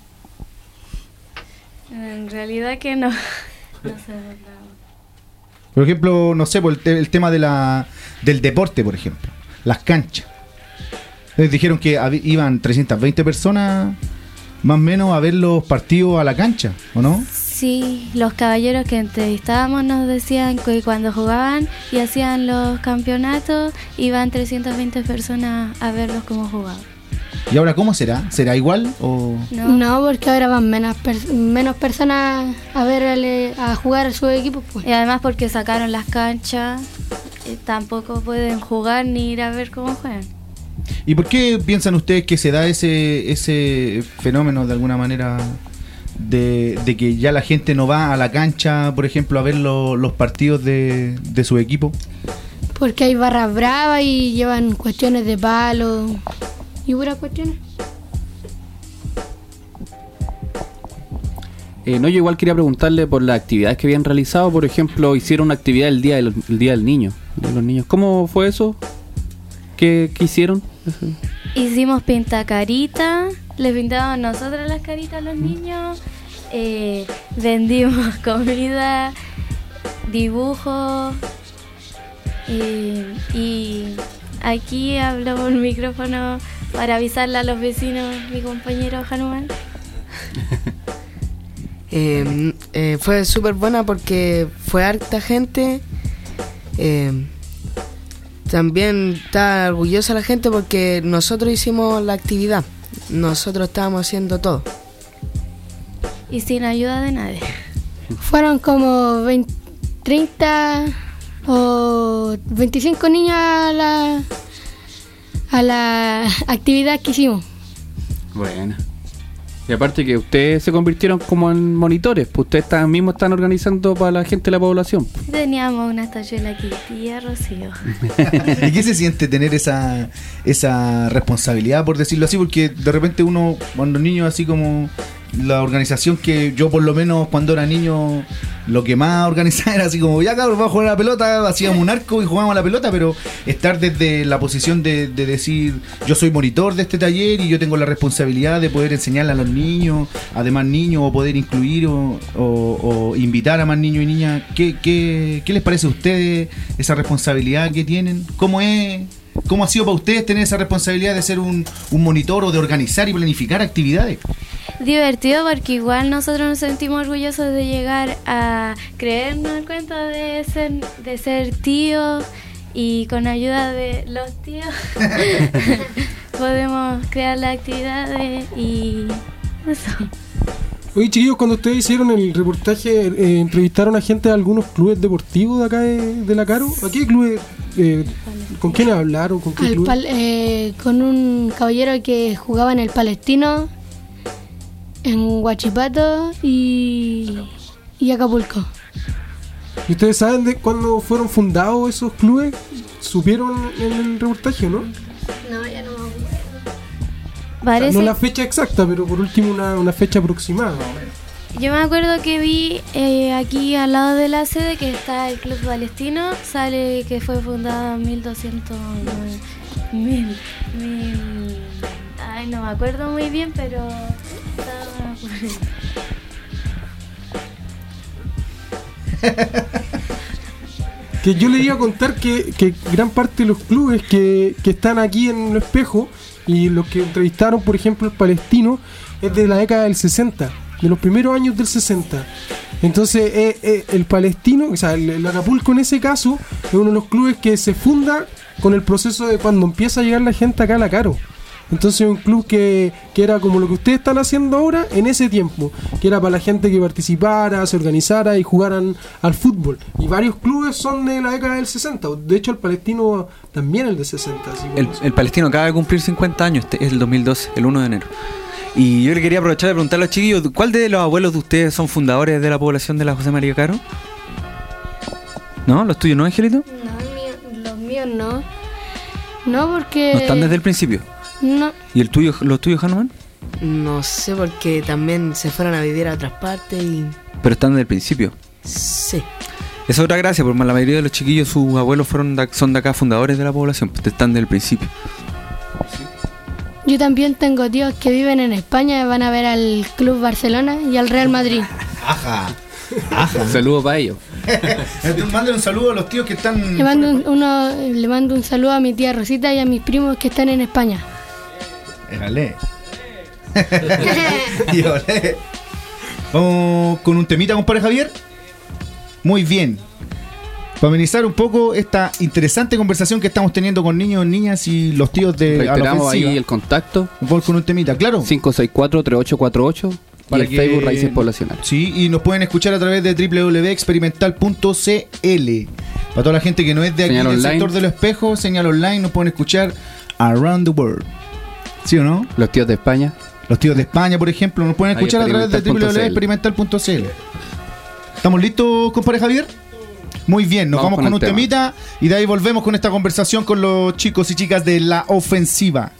En realidad que no. No sé nada. Por ejemplo, no sé, por el, te- el tema de la del deporte, por ejemplo, las canchas. Les dijeron que hab- iban trescientas veinte personas, más o menos, a ver los partidos a la cancha, ¿o no? Sí, los caballeros que entrevistábamos nos decían que cuando jugaban y hacían los campeonatos, iban trescientas veinte personas a verlos cómo jugaban. ¿Y ahora cómo será? ¿Será igual o...? No, no porque ahora van menos, per- menos personas a ver a jugar a su equipo. Pues. Y además porque sacaron las canchas, eh, tampoco pueden jugar ni ir a ver cómo juegan. ¿Y por qué piensan ustedes que se da ese ese fenómeno de alguna manera de, de que ya la gente no va a la cancha, por ejemplo, a ver lo- los partidos de, de su equipo? Porque hay barras bravas y llevan cuestiones de palo y puras cuestiones. Eh, no, yo igual quería preguntarle por las actividades que habían realizado. Por ejemplo, hicieron una actividad el día del, el día del niño, de los niños. ¿Cómo fue eso? ¿Qué, qué hicieron? Hicimos pintacarita, les pintamos nosotros las caritas a los niños, eh, vendimos comida, dibujos, eh, y aquí hablo por micrófono para avisarle a los vecinos, mi compañero Hanuman. Eh, eh, fue súper buena porque fue harta gente. Eh, también está orgullosa la gente porque nosotros hicimos la actividad. Nosotros estábamos haciendo todo. Y sin ayuda de nadie. Fueron como veinte, treinta o veinticinco niños a la, a la actividad que hicimos. Bueno. Y aparte que ustedes se convirtieron como en monitores, pues ustedes están, mismos están organizando para la gente de la población. Teníamos una tachuela aquí, tía Rocío. ¿Y qué se siente tener esa esa responsabilidad, por decirlo así? Porque de repente uno, cuando niño, así como la organización que yo por lo menos cuando era niño, lo que más organizaba era así como, ya cabrón, vamos a jugar a la pelota, hacíamos un arco y jugábamos a la pelota, pero estar desde la posición de, de decir, yo soy monitor de este taller y yo tengo la responsabilidad de poder enseñarle a los niños, a demás niños, o poder incluir o, o, o invitar a más niños y niñas. ¿Qué, qué, qué les parece a ustedes esa responsabilidad que tienen? ¿Cómo es? ¿Cómo ha sido para ustedes tener esa responsabilidad de ser un, un monitor o de organizar y planificar actividades? Divertido porque igual nosotros nos sentimos orgullosos de llegar a creernos el cuento de ser, de ser tíos, y con ayuda de los tíos podemos crear las actividades y eso. Oye, chiquillos, cuando ustedes hicieron el reportaje, eh, entrevistaron a gente de algunos clubes deportivos de acá de, de la Caro. ¿A qué clubes? Eh, ¿Con quién hablaron? ¿Con qué Al club? pal- eh, con un caballero que jugaba en el Palestino, en Huachipato y, y Acapulco. ¿Y ustedes saben de cuándo fueron fundados esos clubes? ¿Supieron en el reportaje, no? No, ya no. Parece, No la fecha exacta, pero por último una, una fecha aproximada. yo me acuerdo que vi eh, aquí al lado de la sede que está el Club Palestino, sale que fue fundado en mil doscientos mil, mil, ay, no me acuerdo muy bien, pero estaba por ahí. Que yo le iba a contar que, que gran parte de los clubes que, que están aquí en el Espejo y los que entrevistaron, por ejemplo, el Palestino, es de la década del sesenta, de los primeros años del sesenta. Entonces, eh, eh, el Palestino, o sea, el, el Acapulco en ese caso, es uno de los clubes que se funda con el proceso de cuando empieza a llegar la gente acá a la Caro. Entonces un club que, que era como lo que ustedes están haciendo ahora en ese tiempo, que era para la gente que participara, se organizara y jugaran al fútbol. Y varios clubes son de la década del sesenta, de hecho el Palestino también el de sesenta. Así El, el Palestino acaba de cumplir cincuenta años, este es el dos mil doce, el uno de enero. Y yo le quería aprovechar de preguntarle a los chiquillos, ¿cuál de los abuelos de ustedes son fundadores de la población de la José María Caro? ¿No? ¿Los tuyos no, Angelito? No, los míos no. No, porque... ¿No están desde el principio? No. ¿Y el tuyo, los tuyos, Hanuman? No sé, porque también se fueron a vivir a otras partes y... Pero están desde el principio. Sí. Esa es otra gracia, porque la mayoría de los chiquillos, sus abuelos fueron de, son de acá fundadores de la población, pues están desde el principio. Yo también tengo tíos que viven en España, van a ver al Club Barcelona y al Real Madrid. Ajá. Ajá. Un saludo para ellos. Entonces, mándale un saludo a los tíos que están... Le mando un, uno, le mando un saludo a mi tía Rosita y a mis primos que están en España. Érale. Y olé. Vamos con un temita, compadre Javier. Muy bien. Para amenizar un poco esta interesante conversación que estamos teniendo con niños, niñas y los tíos de Reiteramos ahí el contacto. Voy con un temita, claro. cinco seis cuatro, tres ocho cuatro ocho. Para el que... Facebook Raíces Poblacionales. Sí, y nos pueden escuchar a través de doble u doble u doble u punto experimental punto c l. Para toda la gente que no es de aquí Señal del online. sector de los espejos, señal online, nos pueden escuchar around the world. ¿Sí o no? Los tíos de España. Los tíos de España, por ejemplo, nos pueden Ahí, escuchar a través de doble u doble u doble u punto experimental punto c l. ¿Estamos listos, compadre Javier? Muy bien, nos vamos, vamos con, con un tema. temita y de ahí volvemos con esta conversación con los chicos y chicas de La Ofensiva.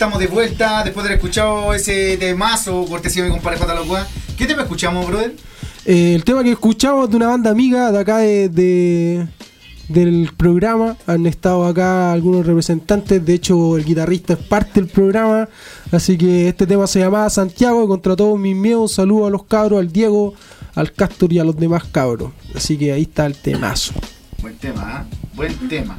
estamos de vuelta después de haber escuchado ese temazo, cortesía de mi compadre J. Locua. ¿Qué tema escuchamos, brother? Eh, el tema que escuchamos de una banda amiga de acá de, de del programa. Han estado acá algunos representantes. De hecho, el guitarrista es parte del programa. Así que este tema se llamaba Santiago. Y contra todos mis miedos, saludo a los cabros, al Diego, al Castor y a los demás cabros. Así que ahí está el temazo. Buen tema, ¿eh? Buen tema.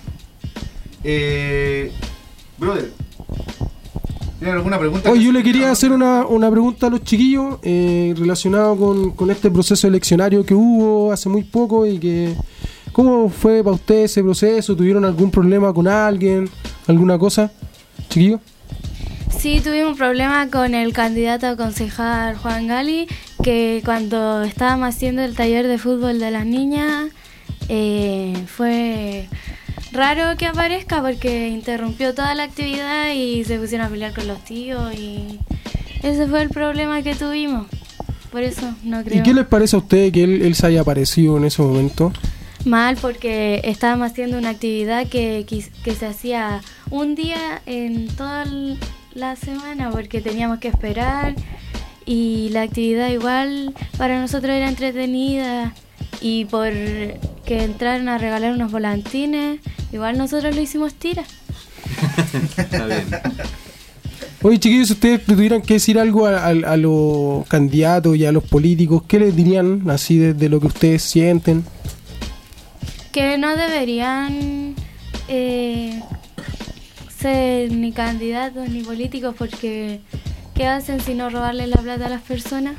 Eh, brother, ¿tienen alguna pregunta? Oye, yo le quería hacer una, una pregunta a los chiquillos eh, relacionado con, con este proceso eleccionario que hubo hace muy poco y que... ¿Cómo fue para ustedes ese proceso? ¿Tuvieron algún problema con alguien? ¿Alguna cosa? ¿Chiquillos? Sí, tuvimos un problema con el candidato a concejal Juan Gali, que cuando estábamos haciendo el taller de fútbol de las niñas, eh, fue raro que aparezca porque interrumpió toda la actividad y se pusieron a pelear con los tíos y ese fue el problema que tuvimos. Por eso no creo. ¿Y qué les parece a ustedes que él, él se haya aparecido en ese momento? Mal, porque estábamos haciendo una actividad que, que se hacía un día en toda la semana porque teníamos que esperar y la actividad igual para nosotros era entretenida y por que entraron a regalar unos volantines, igual nosotros lo hicimos tira. Está bien. Oye, chiquillos, si ustedes tuvieran que decir algo a, a, a los candidatos y a los políticos, ¿qué les dirían así de, de lo que ustedes sienten? Que no deberían eh, ser ni candidatos ni políticos porque ¿qué hacen si no robarle la plata a las personas?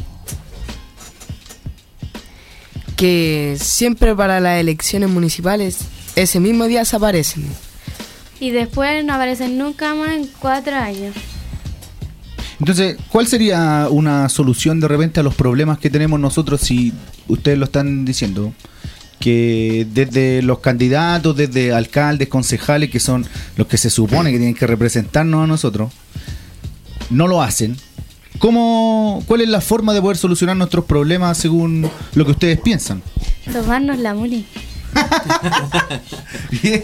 Que siempre para las elecciones municipales ese mismo día se aparecen. Y después no aparecen nunca más en cuatro años. Entonces, ¿cuál sería una solución de repente a los problemas que tenemos nosotros si ustedes lo están diciendo? Que desde los candidatos, desde alcaldes, concejales, que son los que se supone que tienen que representarnos a nosotros, no lo hacen. ¿Cómo, ¿Cuál es la forma de poder solucionar nuestros problemas según lo que ustedes piensan? Tomarnos la muli. Bien.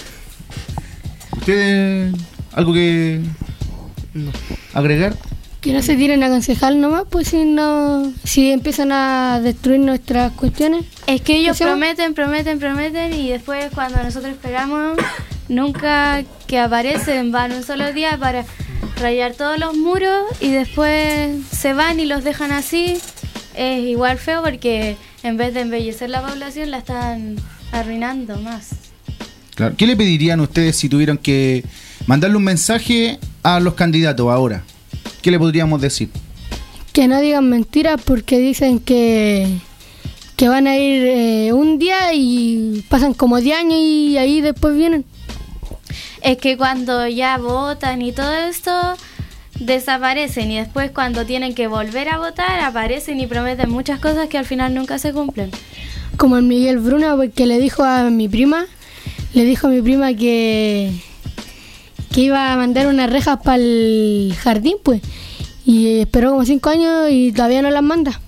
¿Ustedes algo que no. agregar? Que no se tiren a concejal nomás, pues si no, si empiezan a destruir nuestras cuestiones. Es que ellos prometen, prometen, prometen y después cuando nosotros esperamos, nunca que aparecen, van un solo día para rayar todos los muros y después se van y los dejan así. Es igual feo porque en vez de embellecer la población la están arruinando más. Claro. ¿Qué le pedirían ustedes si tuvieran que mandarle un mensaje a los candidatos ahora? ¿Qué le podríamos decir? Que no digan mentiras porque dicen que, que van a ir eh, un día y pasan como diez años y ahí después vienen. Es que cuando ya votan y todo esto, desaparecen y después cuando tienen que volver a votar, aparecen y prometen muchas cosas que al final nunca se cumplen. Como el Miguel Bruna, porque le dijo a mi prima, le dijo a mi prima que... que iba a mandar unas rejas para el jardín, pues. Y esperó como cinco años y todavía no las manda.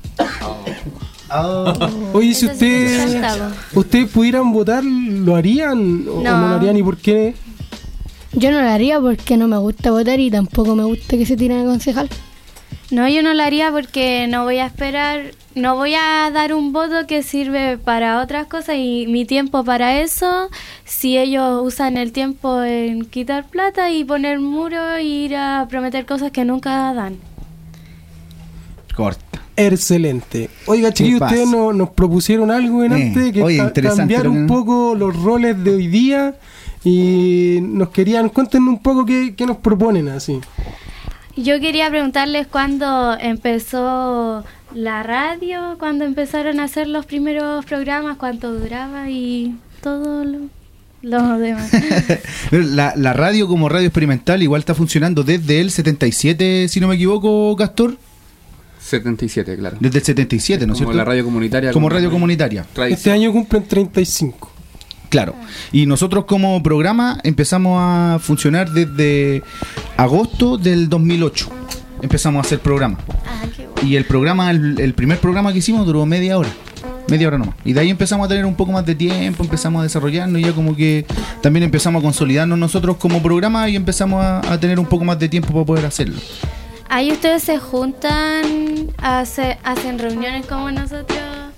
Oh. Oye, si ustedes ustedes pudieran votar, ¿lo harían o no. no lo harían y por qué? Yo no lo haría porque no me gusta votar y tampoco me gusta que se tiren a concejal. No, yo no lo haría porque no voy a esperar, no voy a dar un voto que sirve para otras cosas y mi tiempo para eso, si ellos usan el tiempo en quitar plata y poner muros e ir a prometer cosas que nunca dan. Corta. Excelente. Oiga, chiquillos, ustedes no, nos propusieron algo en antes, eh, que oye, ca- cambiar un que... poco los roles de hoy día y nos querían, cuéntenos un poco qué, qué nos proponen así. Yo quería preguntarles cuándo empezó la radio, cuándo empezaron a hacer los primeros programas, cuánto duraba y todo lo, lo demás. la, la radio como radio experimental igual está funcionando desde el setenta y siete, si no me equivoco, Castor. setenta y siete, claro. Desde el setenta y siete, ¿no es cierto? Como la radio comunitaria. Como radio comunitaria. Tradición. Este año cumplen treinta y cinco. Claro, y nosotros como programa empezamos a funcionar desde agosto del dos mil ocho. Empezamos a hacer programa. Ah, qué bueno. Y el programa, el, el primer programa que hicimos duró media hora. media hora nomás. Y de ahí empezamos a tener un poco más de tiempo, empezamos a desarrollarnos y ya como que también empezamos a consolidarnos nosotros como programa y empezamos a, a tener un poco más de tiempo para poder hacerlo. Ahí ustedes se juntan, hace, hacen reuniones como nosotros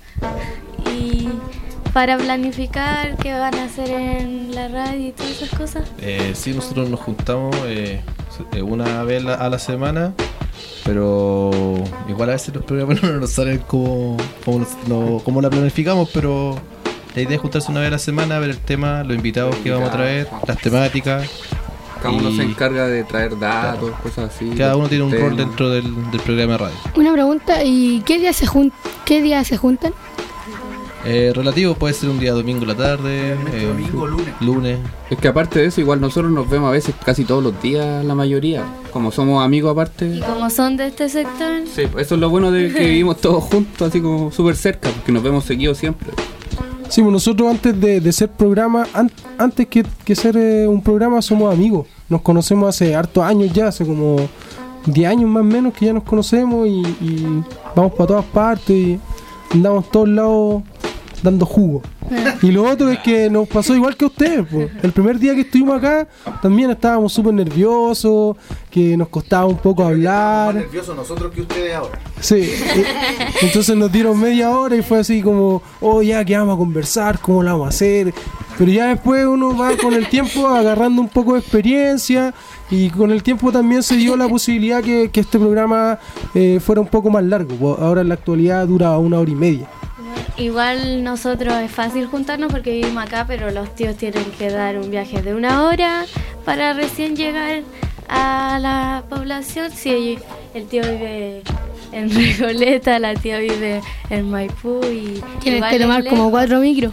y para planificar qué van a hacer en la radio y todas esas cosas. Eh, sí, nosotros nos juntamos eh, una vez la- a la semana, pero igual a veces los programas no nos salen como, como, nos- no- como la planificamos, pero la idea es juntarse una vez a la semana, ver el tema, los invitados que vamos a traer, las temáticas. Cada uno y se encarga de traer datos, cosas así. Cada uno tiene un rol temas. dentro del, del programa de radio. Una pregunta, ¿y qué día se jun qué día se juntan? Eh, relativo puede ser un día domingo en la tarde, eh, domingo, lunes. lunes. Es que aparte de eso, igual nosotros nos vemos a veces casi todos los días, la mayoría. Como somos amigos aparte. Y como son de este sector, Sí, eso es lo bueno de que vivimos todos juntos, así como súper cerca, porque nos vemos seguidos siempre. Sí, pues nosotros antes de, de ser programa, an- antes que, que ser eh, un programa, somos amigos. Nos conocemos hace hartos años ya, hace como diez años más o menos que ya nos conocemos y, y vamos para todas partes y andamos todos lados dando jugo. Y lo otro es que nos pasó igual que a ustedes, pues. El primer día que estuvimos acá también estábamos súper nerviosos, que nos costaba un poco hablar. nerviosos nosotros que ustedes ahora. Sí, eh, entonces nos dieron media hora y fue así como, oh ya, ¿qué vamos a conversar? ¿Cómo lo vamos a hacer? Pero ya después uno va con el tiempo agarrando un poco de experiencia y con el tiempo también se dio la posibilidad que, que este programa eh, fuera un poco más largo. Pues ahora en la actualidad dura una hora y media. igual nosotros es fácil juntarnos porque vivimos acá, pero los tíos tienen que dar un viaje de una hora para recién llegar a la población. Si el tío vive en Recoleta, la tía vive en Maipú y Tienes igual que es tomar como lejos. cuatro micros.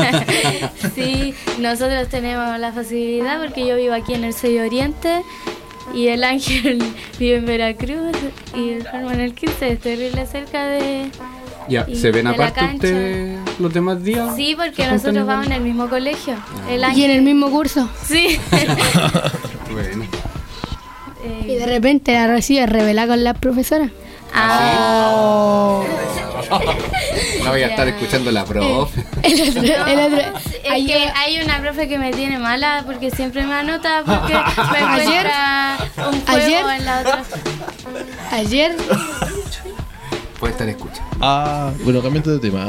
Sí, nosotros tenemos la facilidad porque yo vivo aquí en el Sello Oriente y el Ángel vive en Veracruz y el Juan en el quince, es terrible cerca de... Ya, y ¿se ven de la aparte cancha. ustedes los demás días? Sí, porque ¿Se juntan nosotros igual? vamos en el mismo colegio. El Y Ángel... en el mismo curso. Sí. Bueno. Y de repente la recibe revelada con la profesora. Ah. No voy a estar escuchando la profe. El otro- el otro- Es que hay una profe que me tiene mala porque siempre me anota porque me encuentra un juego ayer- en la otra. Ayer Puede estar escuchando. Ah, bueno, cambiando de tema.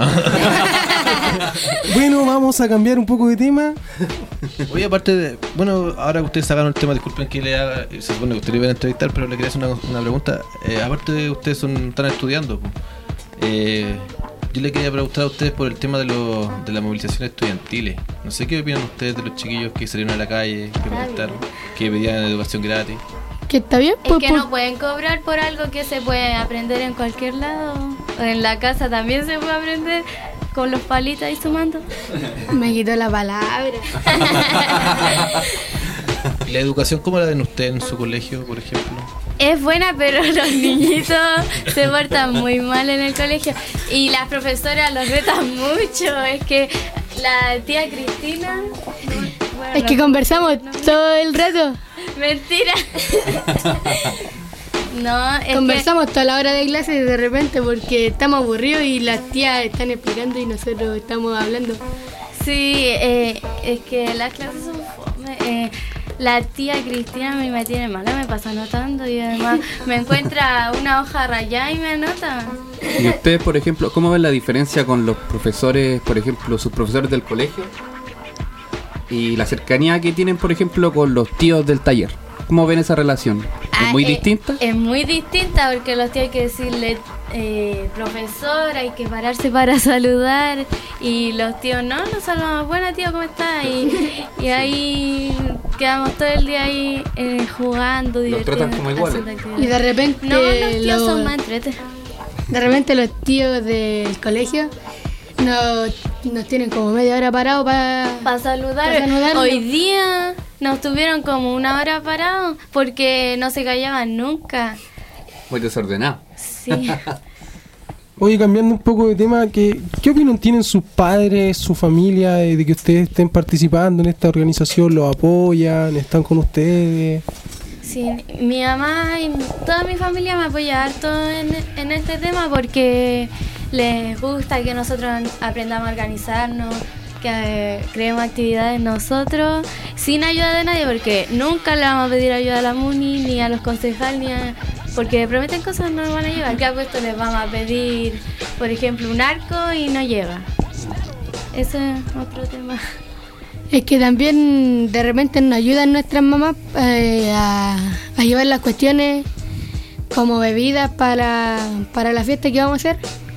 Bueno, vamos a cambiar un poco de tema. Oye, aparte de. Bueno, ahora que ustedes sacaron el tema, disculpen que le haga. Se supone que ustedes le iban a entrevistar, pero le quería hacer una, una pregunta. Eh, aparte de ustedes son, están estudiando, po. eh, yo le quería preguntar a ustedes por el tema de, los de las movilizaciones estudiantiles. No sé qué opinan ustedes de los chiquillos que salieron a la calle, que protestaron, que pedían educación gratis. que está bien, Es pues, que pues, no pueden cobrar por algo que se puede aprender en cualquier lado. En la casa también se puede aprender con los palitos ahí sumando. me quitó la palabra. ¿Y la educación cómo la ven ustedes en su colegio, por ejemplo? Es buena, pero los niñitos se portan muy mal en el colegio. Y las profesoras los retan mucho. Es que la tía Cristina... bueno, Es que no- conversamos todo el rato. Mentira. No, es Conversamos toda la hora de clase y de repente porque estamos aburridos y las tías están explicando y nosotros estamos hablando. que... Sí, eh, es que las clases son fome. Eh, la tía Cristina a mí me tiene mala, me pasa anotando y además me encuentra una hoja rayada y me anota. Y ustedes, por ejemplo, ¿cómo ven la diferencia con los profesores, por ejemplo, sus profesores del colegio? Y la cercanía que tienen, por ejemplo, con los tíos del taller. ¿Cómo ven esa relación? ¿Es Ah, muy eh, distinta? Es muy distinta porque los tíos hay que decirle eh, profesor, hay que pararse para saludar y los tíos no, nos saludamos, buena tío, ¿cómo estás? Y, y ahí quedamos todo el día ahí eh, jugando, Los tratan divirtiendo, como iguales. haciendo actividades. Y de repente No, los tíos los- son más entretes. De repente los tíos del colegio nos, nos tienen como media hora parado para Para saludar. Pa' saludarlo. Hoy día nos tuvieron como una hora parados porque no se callaban nunca. Muy desordenado. Sí. Oye, cambiando un poco de tema, ¿qué, qué opinión tienen sus padres, su familia de, de que ustedes estén participando en esta organización? ¿Los apoyan? ¿Están con ustedes? Sí, mi mamá y toda mi familia me apoya harto en, en este tema porque les gusta que nosotros aprendamos a organizarnos, que eh, creemos actividades nosotros sin ayuda de nadie, porque nunca le vamos a pedir ayuda a la MUNI ni a los concejales, ni a, porque prometen cosas no nos van a llevar. Que a puesto les vamos a pedir, por ejemplo, un arco y no llega. Ese es otro tema. Es que también de repente nos ayudan nuestras mamás eh, a, a llevar las cuestiones como bebidas para, para la fiesta que vamos a hacer.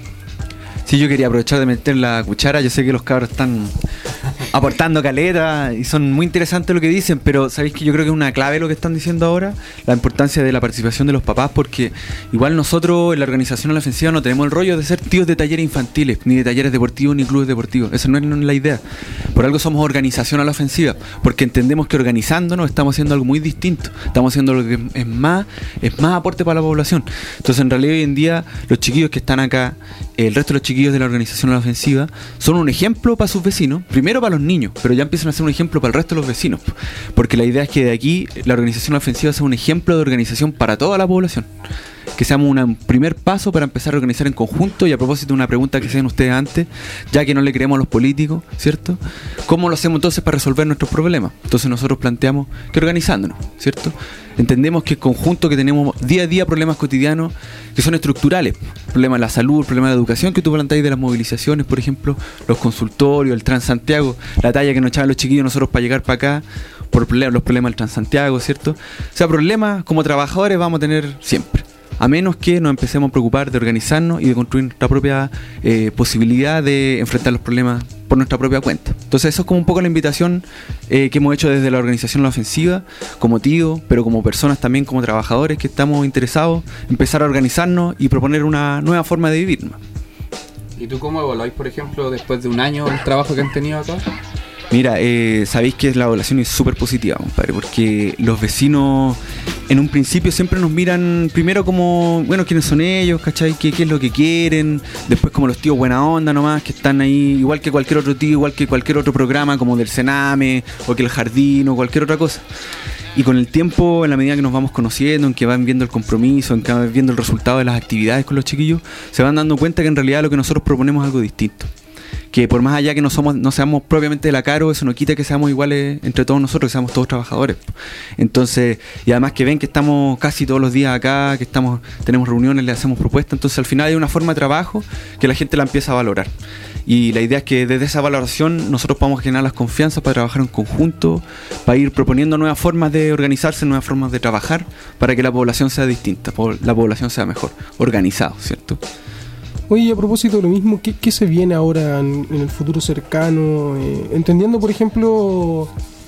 Sí, yo quería aprovechar de meter la cuchara. Yo sé que los cabros están aportando caleta y son muy interesantes lo que dicen, pero sabéis que yo creo que es una clave lo que están diciendo ahora, la importancia de la participación de los papás, porque igual nosotros en la organización a la ofensiva no tenemos el rollo de ser tíos de talleres infantiles, ni de talleres deportivos, ni clubes deportivos. Esa no es la idea. Por algo somos organización a la ofensiva, porque entendemos que organizándonos estamos haciendo algo muy distinto, estamos haciendo lo que es más, es más aporte para la población. Entonces en realidad hoy en día los chiquillos que están acá, el resto de los chiquillos de la organización a la ofensiva son un ejemplo para sus vecinos, primero para los niños, pero ya empiezan a ser un ejemplo para el resto de los vecinos, porque la idea es que de aquí la organización a la ofensiva sea un ejemplo de organización para toda la población, que seamos un primer paso para empezar a organizar en conjunto. Y a propósito de una pregunta que hacían ustedes antes, ya que no le creemos a los políticos, ¿cierto? ¿Cómo lo hacemos entonces para resolver nuestros problemas? Entonces nosotros planteamos que organizándonos, ¿cierto? Entendemos que es conjunto, que tenemos día a día problemas cotidianos que son estructurales, problemas de la salud, problemas de educación que tú planteáis de las movilizaciones, por ejemplo, los consultorios, el Transantiago, la talla que nos echaban los chiquillos nosotros para llegar para acá, por los problemas del Transantiago, ¿cierto? O sea, problemas como trabajadores vamos a tener siempre, a menos que nos empecemos a preocupar de organizarnos y de construir nuestra propia eh, posibilidad de enfrentar los problemas por nuestra propia cuenta. Entonces eso es como un poco la invitación eh, que hemos hecho desde la organización La Ofensiva, como tíos, pero como personas también, como trabajadores que estamos interesados en empezar a organizarnos y proponer una nueva forma de vivir, ¿no? ¿Y tú cómo evaluáis, por ejemplo, después de un año el trabajo que han tenido acá? Mira, eh, sabéis que la evaluación es súper positiva, compadre, porque los vecinos en un principio siempre nos miran primero como, bueno, quiénes son ellos, ¿cachai? ¿Qué, qué es lo que quieren? Después como los tíos buena onda nomás, que están ahí igual que cualquier otro tío, igual que cualquier otro programa como del Sename o que el Jardín o cualquier otra cosa. Y con el tiempo, en la medida que nos vamos conociendo, en que van viendo el compromiso, en que van viendo el resultado de las actividades con los chiquillos, se van dando cuenta que en realidad lo que nosotros proponemos es algo distinto. Que por más allá que no somos, no seamos propiamente de la Caro, eso no quita que seamos iguales entre todos nosotros, que seamos todos trabajadores. Entonces, y además que ven que estamos casi todos los días acá, que estamos, tenemos reuniones, le hacemos propuestas, entonces al final hay una forma de trabajo que la gente la empieza a valorar. Y la idea es que desde esa valoración nosotros podamos generar las confianzas para trabajar en conjunto, para ir proponiendo nuevas formas de organizarse, nuevas formas de trabajar, para que la población sea distinta, la población sea mejor, organizada, ¿cierto? Oye, a propósito de lo mismo, ¿qué, qué se viene ahora en, en el futuro cercano? Eh, entendiendo, por ejemplo,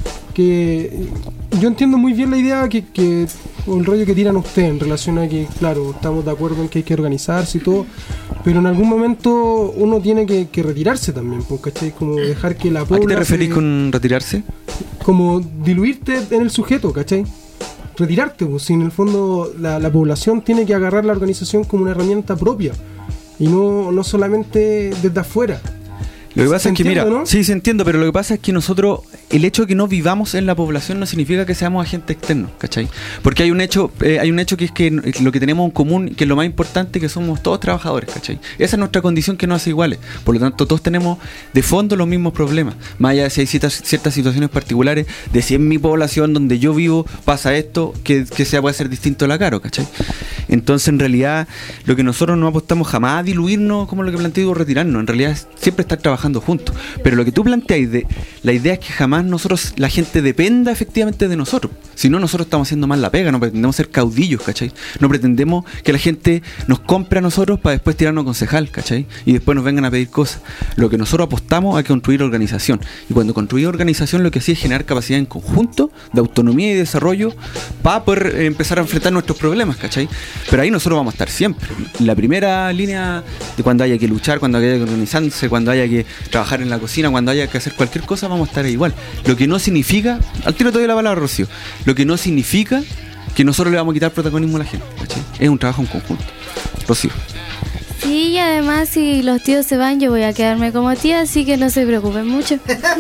que yo entiendo muy bien la idea que, que o el rollo que tiran ustedes en relación a que, claro, estamos de acuerdo en que hay que organizarse y todo, pero en algún momento uno tiene que, que retirarse también, ¿cachai? Como dejar que la población... ¿A qué te referís con retirarse? Como diluirte en el sujeto, ¿cachai? Retirarte, pues, si en el fondo la, la población tiene que agarrar la organización como una herramienta propia. Y no, no solamente desde afuera. Lo que pasa es que, mira, ¿no? Sí, se entiende, pero lo que pasa es que nosotros, el hecho de que no vivamos en la población no significa que seamos agentes externos, ¿cachai? Porque hay un hecho, eh, hay un hecho que es que lo que tenemos en común, que es lo más importante, que somos todos trabajadores, ¿cachai? Esa es nuestra condición que nos hace iguales. Por lo tanto, todos tenemos de fondo los mismos problemas. Más allá de si hay ciertas, ciertas situaciones particulares, de si en mi población donde yo vivo pasa esto, que, que sea puede ser distinto a la Caro, ¿cachai? Entonces, en realidad, lo que nosotros no apostamos jamás a diluirnos, como lo que planteo, retirarnos. En realidad, es siempre estar trabajando juntos. Pero lo que tú planteas, de, la idea es que jamás nosotros, la gente dependa efectivamente de nosotros. Si no, nosotros estamos haciendo mal la pega, no pretendemos ser caudillos, ¿cachai? No pretendemos que la gente nos compre a nosotros para después tirarnos concejal, ¿cachai? Y después nos vengan a pedir cosas. Lo que nosotros apostamos a construir organización. Y cuando construir organización, lo que hacía es generar capacidad en conjunto de autonomía y desarrollo para poder eh, empezar a enfrentar nuestros problemas, ¿cachai? Pero ahí nosotros vamos a estar siempre. La primera línea de cuando haya que luchar, cuando haya que organizarse, cuando haya que trabajar en la cocina, cuando haya que hacer cualquier cosa, vamos a estar igual. Lo que no significa, al tiro te doy la palabra, Rocío, lo que no significa que nosotros le vamos a quitar protagonismo a la gente, ¿cachai? Es un trabajo en conjunto. Rocío. Sí, y además si los tíos se van, yo voy a quedarme como tía, así que no se preocupen mucho.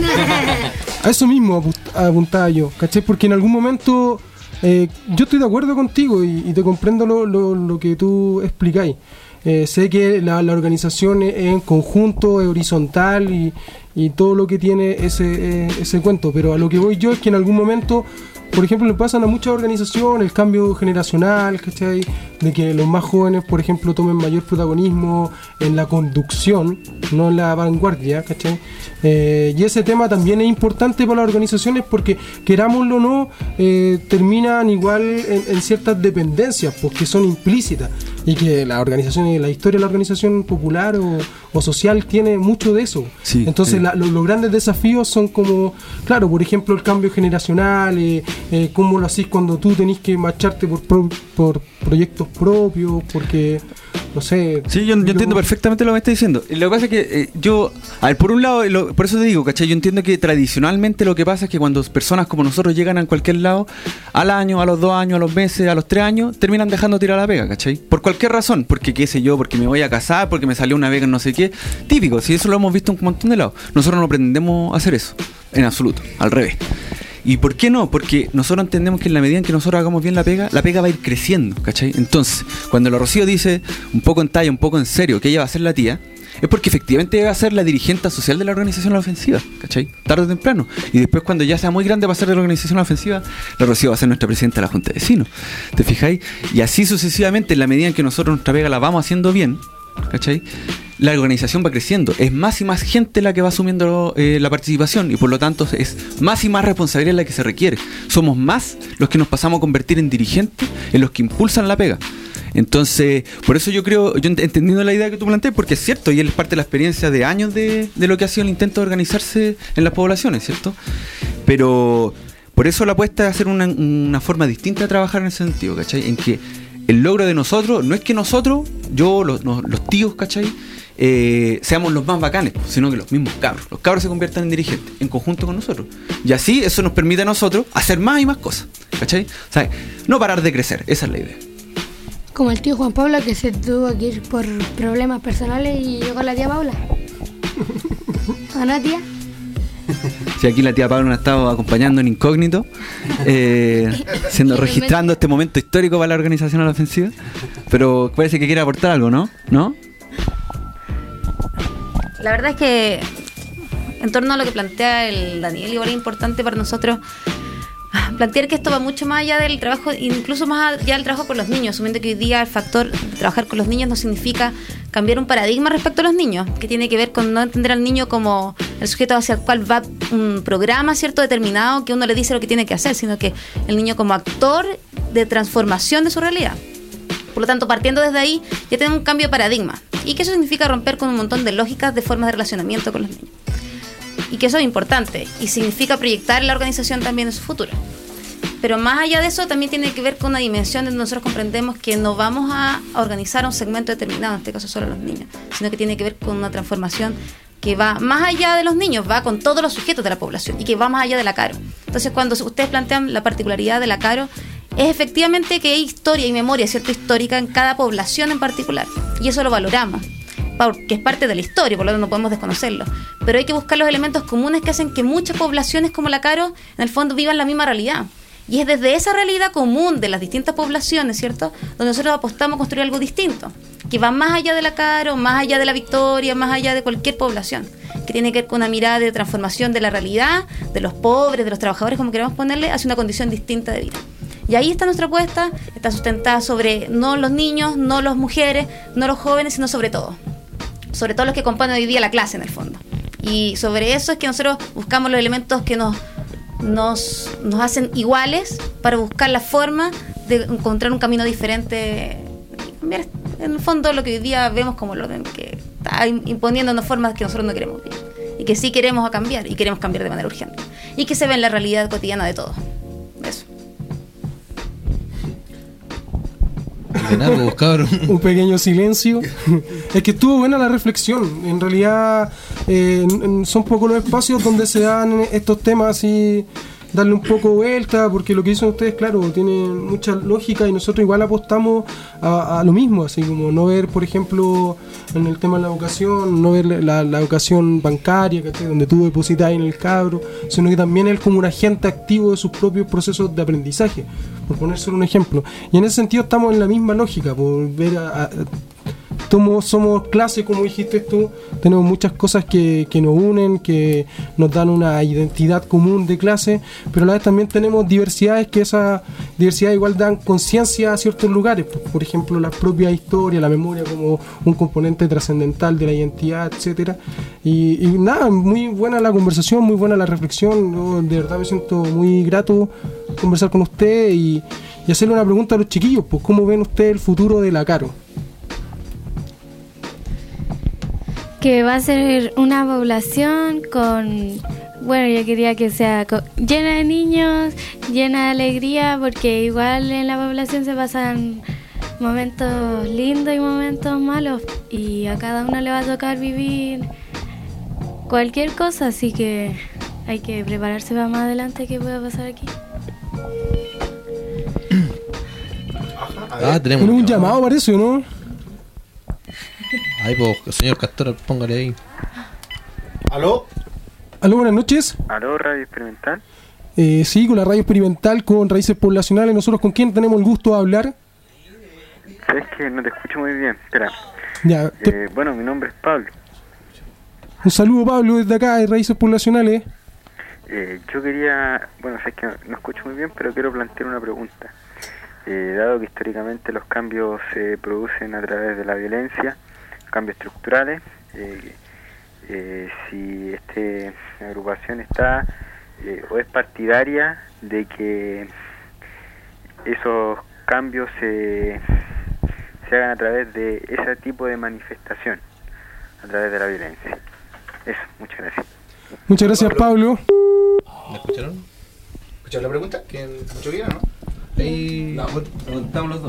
A eso mismo apuntaba yo, ¿cachai? Porque en algún momento eh, yo estoy de acuerdo contigo y, y te comprendo lo, lo, lo que tú explicáis. Eh, sé que la, la organización es en conjunto, es horizontal y, y todo lo que tiene ese, eh, ese cuento, pero a lo que voy yo es que en algún momento, por ejemplo, le pasan a muchas organizaciones el cambio generacional, ¿cachai? De que los más jóvenes, por ejemplo, tomen mayor protagonismo en la conducción, no en la vanguardia, ¿cachai? Eh, y ese tema también es importante para las organizaciones porque, querámoslo o no, eh, terminan igual en, en ciertas dependencias, porque son implícitas, y que la organización, la historia de la organización popular o, o social tiene mucho de eso. Sí, Entonces, sí. La, lo, los grandes desafíos son como, claro, por ejemplo, el cambio generacional, eh, eh, cómo lo hacís cuando tú tenés que marcharte por, pro, por proyectos propios, porque, no sé... Sí, yo, yo entiendo perfectamente lo que me estás diciendo. Lo que pasa es que eh, yo, a ver, por un lado, lo, por eso te digo, ¿cachai? Yo entiendo que tradicionalmente lo que pasa es que cuando personas como nosotros llegan a cualquier lado, al año, a los dos años, a los meses, a los tres años, terminan dejando tirar la pega, ¿cachai? Por cualquier razón, porque qué sé yo, porque me voy a casar, porque me salió una beca en no sé qué. Típico, si eso lo hemos visto en un montón de lados. Nosotros no pretendemos hacer eso, en absoluto, al revés. ¿Y por qué no? Porque nosotros entendemos que en la medida en que nosotros hagamos bien la pega, la pega va a ir creciendo, ¿cachai? Entonces, cuando la Rocío dice, un poco en talla, un poco en serio, que ella va a ser la tía, es porque efectivamente ella va a ser la dirigente social de la organización La Ofensiva, ¿cachai? Tarde o temprano. Y después, cuando ya sea muy grande para ser de la organización La Ofensiva, la Rocío va a ser nuestra presidenta de la Junta de Vecinos. ¿Te fijáis? Y así sucesivamente, en la medida en que nosotros nuestra pega la vamos haciendo bien, ¿cachai? La organización va creciendo, es más y más gente la que va asumiendo eh, la participación y por lo tanto es más y más responsabilidad la que se requiere. Somos más los que nos pasamos a convertir en dirigentes, en los que impulsan la pega. Entonces, por eso yo creo, yo entendiendo la idea que tú planteas, porque es cierto, y es parte de la experiencia de años de, de lo que ha sido el intento de organizarse en las poblaciones, ¿cierto? Pero por eso la apuesta es hacer una, una forma distinta de trabajar en ese sentido, ¿cachai? En que el logro de nosotros no es que nosotros, yo, los, los, los tíos, ¿cachai? Eh, seamos los más bacanes, sino que los mismos cabros. Los cabros se conviertan en dirigentes, en conjunto con nosotros. Y así eso nos permite a nosotros hacer más y más cosas, ¿cachai? O sea, no parar de crecer, esa es la idea. Como el tío Juan Pablo que se tuvo que ir por problemas personales y llegó la tía Paula. ¿O no, tía? Si aquí la tía Paula nos ha estado acompañando en incógnito, eh, siendo registrando este momento histórico para la organización a la ofensiva, pero parece que quiere aportar algo, ¿no? ¿No? La verdad es que en torno a lo que plantea el Daniel, igual es importante para nosotros plantear que esto va mucho más allá del trabajo, incluso más allá del trabajo con los niños, asumiendo que hoy día el factor de trabajar con los niños no significa cambiar un paradigma respecto a los niños, que tiene que ver con no entender al niño como el sujeto hacia el cual va un programa cierto determinado que uno le dice lo que tiene que hacer, sino que el niño como actor de transformación de su realidad. Por lo tanto, partiendo desde ahí, ya tenemos un cambio de paradigma. Y que eso significa romper con un montón de lógicas de formas de relacionamiento con los niños. Y que eso es importante. Y significa proyectar la organización también en su futuro. Pero más allá de eso, también tiene que ver con una dimensión donde nosotros comprendemos que no vamos a organizar un segmento determinado, en este caso solo los niños, sino que tiene que ver con una transformación que va más allá de los niños, va con todos los sujetos de la población y que va más allá de la Caro. Entonces, cuando ustedes plantean la particularidad de la Caro, es efectivamente que hay historia y memoria, ¿cierto? Histórica en cada población en particular. Y eso lo valoramos, porque es parte de la historia, por lo tanto no podemos desconocerlo. Pero hay que buscar los elementos comunes que hacen que muchas poblaciones como la Caro, en el fondo, vivan la misma realidad. Y es desde esa realidad común de las distintas poblaciones, ¿cierto?, donde nosotros apostamos a construir algo distinto, que va más allá de la Caro, más allá de la Victoria, más allá de cualquier población, que tiene que ver con una mirada de transformación de la realidad, de los pobres, de los trabajadores, como queremos ponerle, hacia una condición distinta de vida. Y ahí está nuestra apuesta, está sustentada sobre no los niños, no las mujeres, no los jóvenes, sino sobre todo. Sobre todo los que componen hoy día la clase, en el fondo. Y sobre eso es que nosotros buscamos los elementos que nos, nos, nos hacen iguales para buscar la forma de encontrar un camino diferente. Y cambiar, en el fondo, lo que hoy día vemos como el orden que está imponiéndonos formas que nosotros no queremos vivir. Y que sí queremos cambiar, y queremos cambiar de manera urgente. Y que se ve en la realidad cotidiana de todos. Eso. Un pequeño silencio. Es que estuvo buena la reflexión. En realidad eh, son pocos los espacios donde se dan estos temas y darle un poco vuelta, porque lo que dicen ustedes, claro, tiene mucha lógica y nosotros igual apostamos a, a lo mismo, así como no ver, por ejemplo, en el tema de la educación, no ver la, la educación bancaria, ¿cachai?, donde tú depositas en el cabro, sino que también él como un agente activo de sus propios procesos de aprendizaje, por poner solo un ejemplo. Y en ese sentido estamos en la misma lógica, por ver a, a somos, somos clase, como dijiste tú, tenemos muchas cosas que, que nos unen, que nos dan una identidad común de clase, pero a la vez también tenemos diversidades que esa diversidad igual dan conciencia a ciertos lugares, por ejemplo la propia historia, la memoria como un componente trascendental de la identidad, etcétera. Y, y nada, muy buena la conversación, muy buena la reflexión, yo de verdad me siento muy grato conversar con usted y, y hacerle una pregunta a los chiquillos, pues ¿cómo ven ustedes el futuro de la Caro? Que va a ser una población con, bueno, yo quería que sea co- llena de niños, llena de alegría, porque igual en la población se pasan momentos lindos y momentos malos, y a cada uno le va a tocar vivir cualquier cosa, así que hay que prepararse para más adelante que pueda pasar aquí. Ah, tenemos un llamado, parece, ¿no? Ahí, pues, señor Castor, póngale ahí. ¿Aló? Aló, buenas noches. ¿Aló, Radio Experimental? Eh, sí, con la radio experimental, con Raíces Poblacionales. ¿Nosotros con quién tenemos el gusto de hablar? Sabes que no te escucho muy bien. Espera. Ya, te- Eh, bueno, mi nombre es Pablo. un saludo, Pablo, desde acá, de Raíces Poblacionales. Eh, yo quería, bueno, sabes que no, no escucho muy bien, pero quiero plantear una pregunta. Eh, dado que históricamente los cambios se producen a través de la violencia, cambios estructurales, eh, eh, si esta agrupación está eh, o es partidaria de que esos cambios se, se hagan a través de ese tipo de manifestación, a través de la violencia. Eso, muchas gracias. Muchas gracias, Pablo. ¿Me escucharon? ¿Escucharon la pregunta? ¿Quién escuchó bien o no? Ahí. No, preguntamos los dos.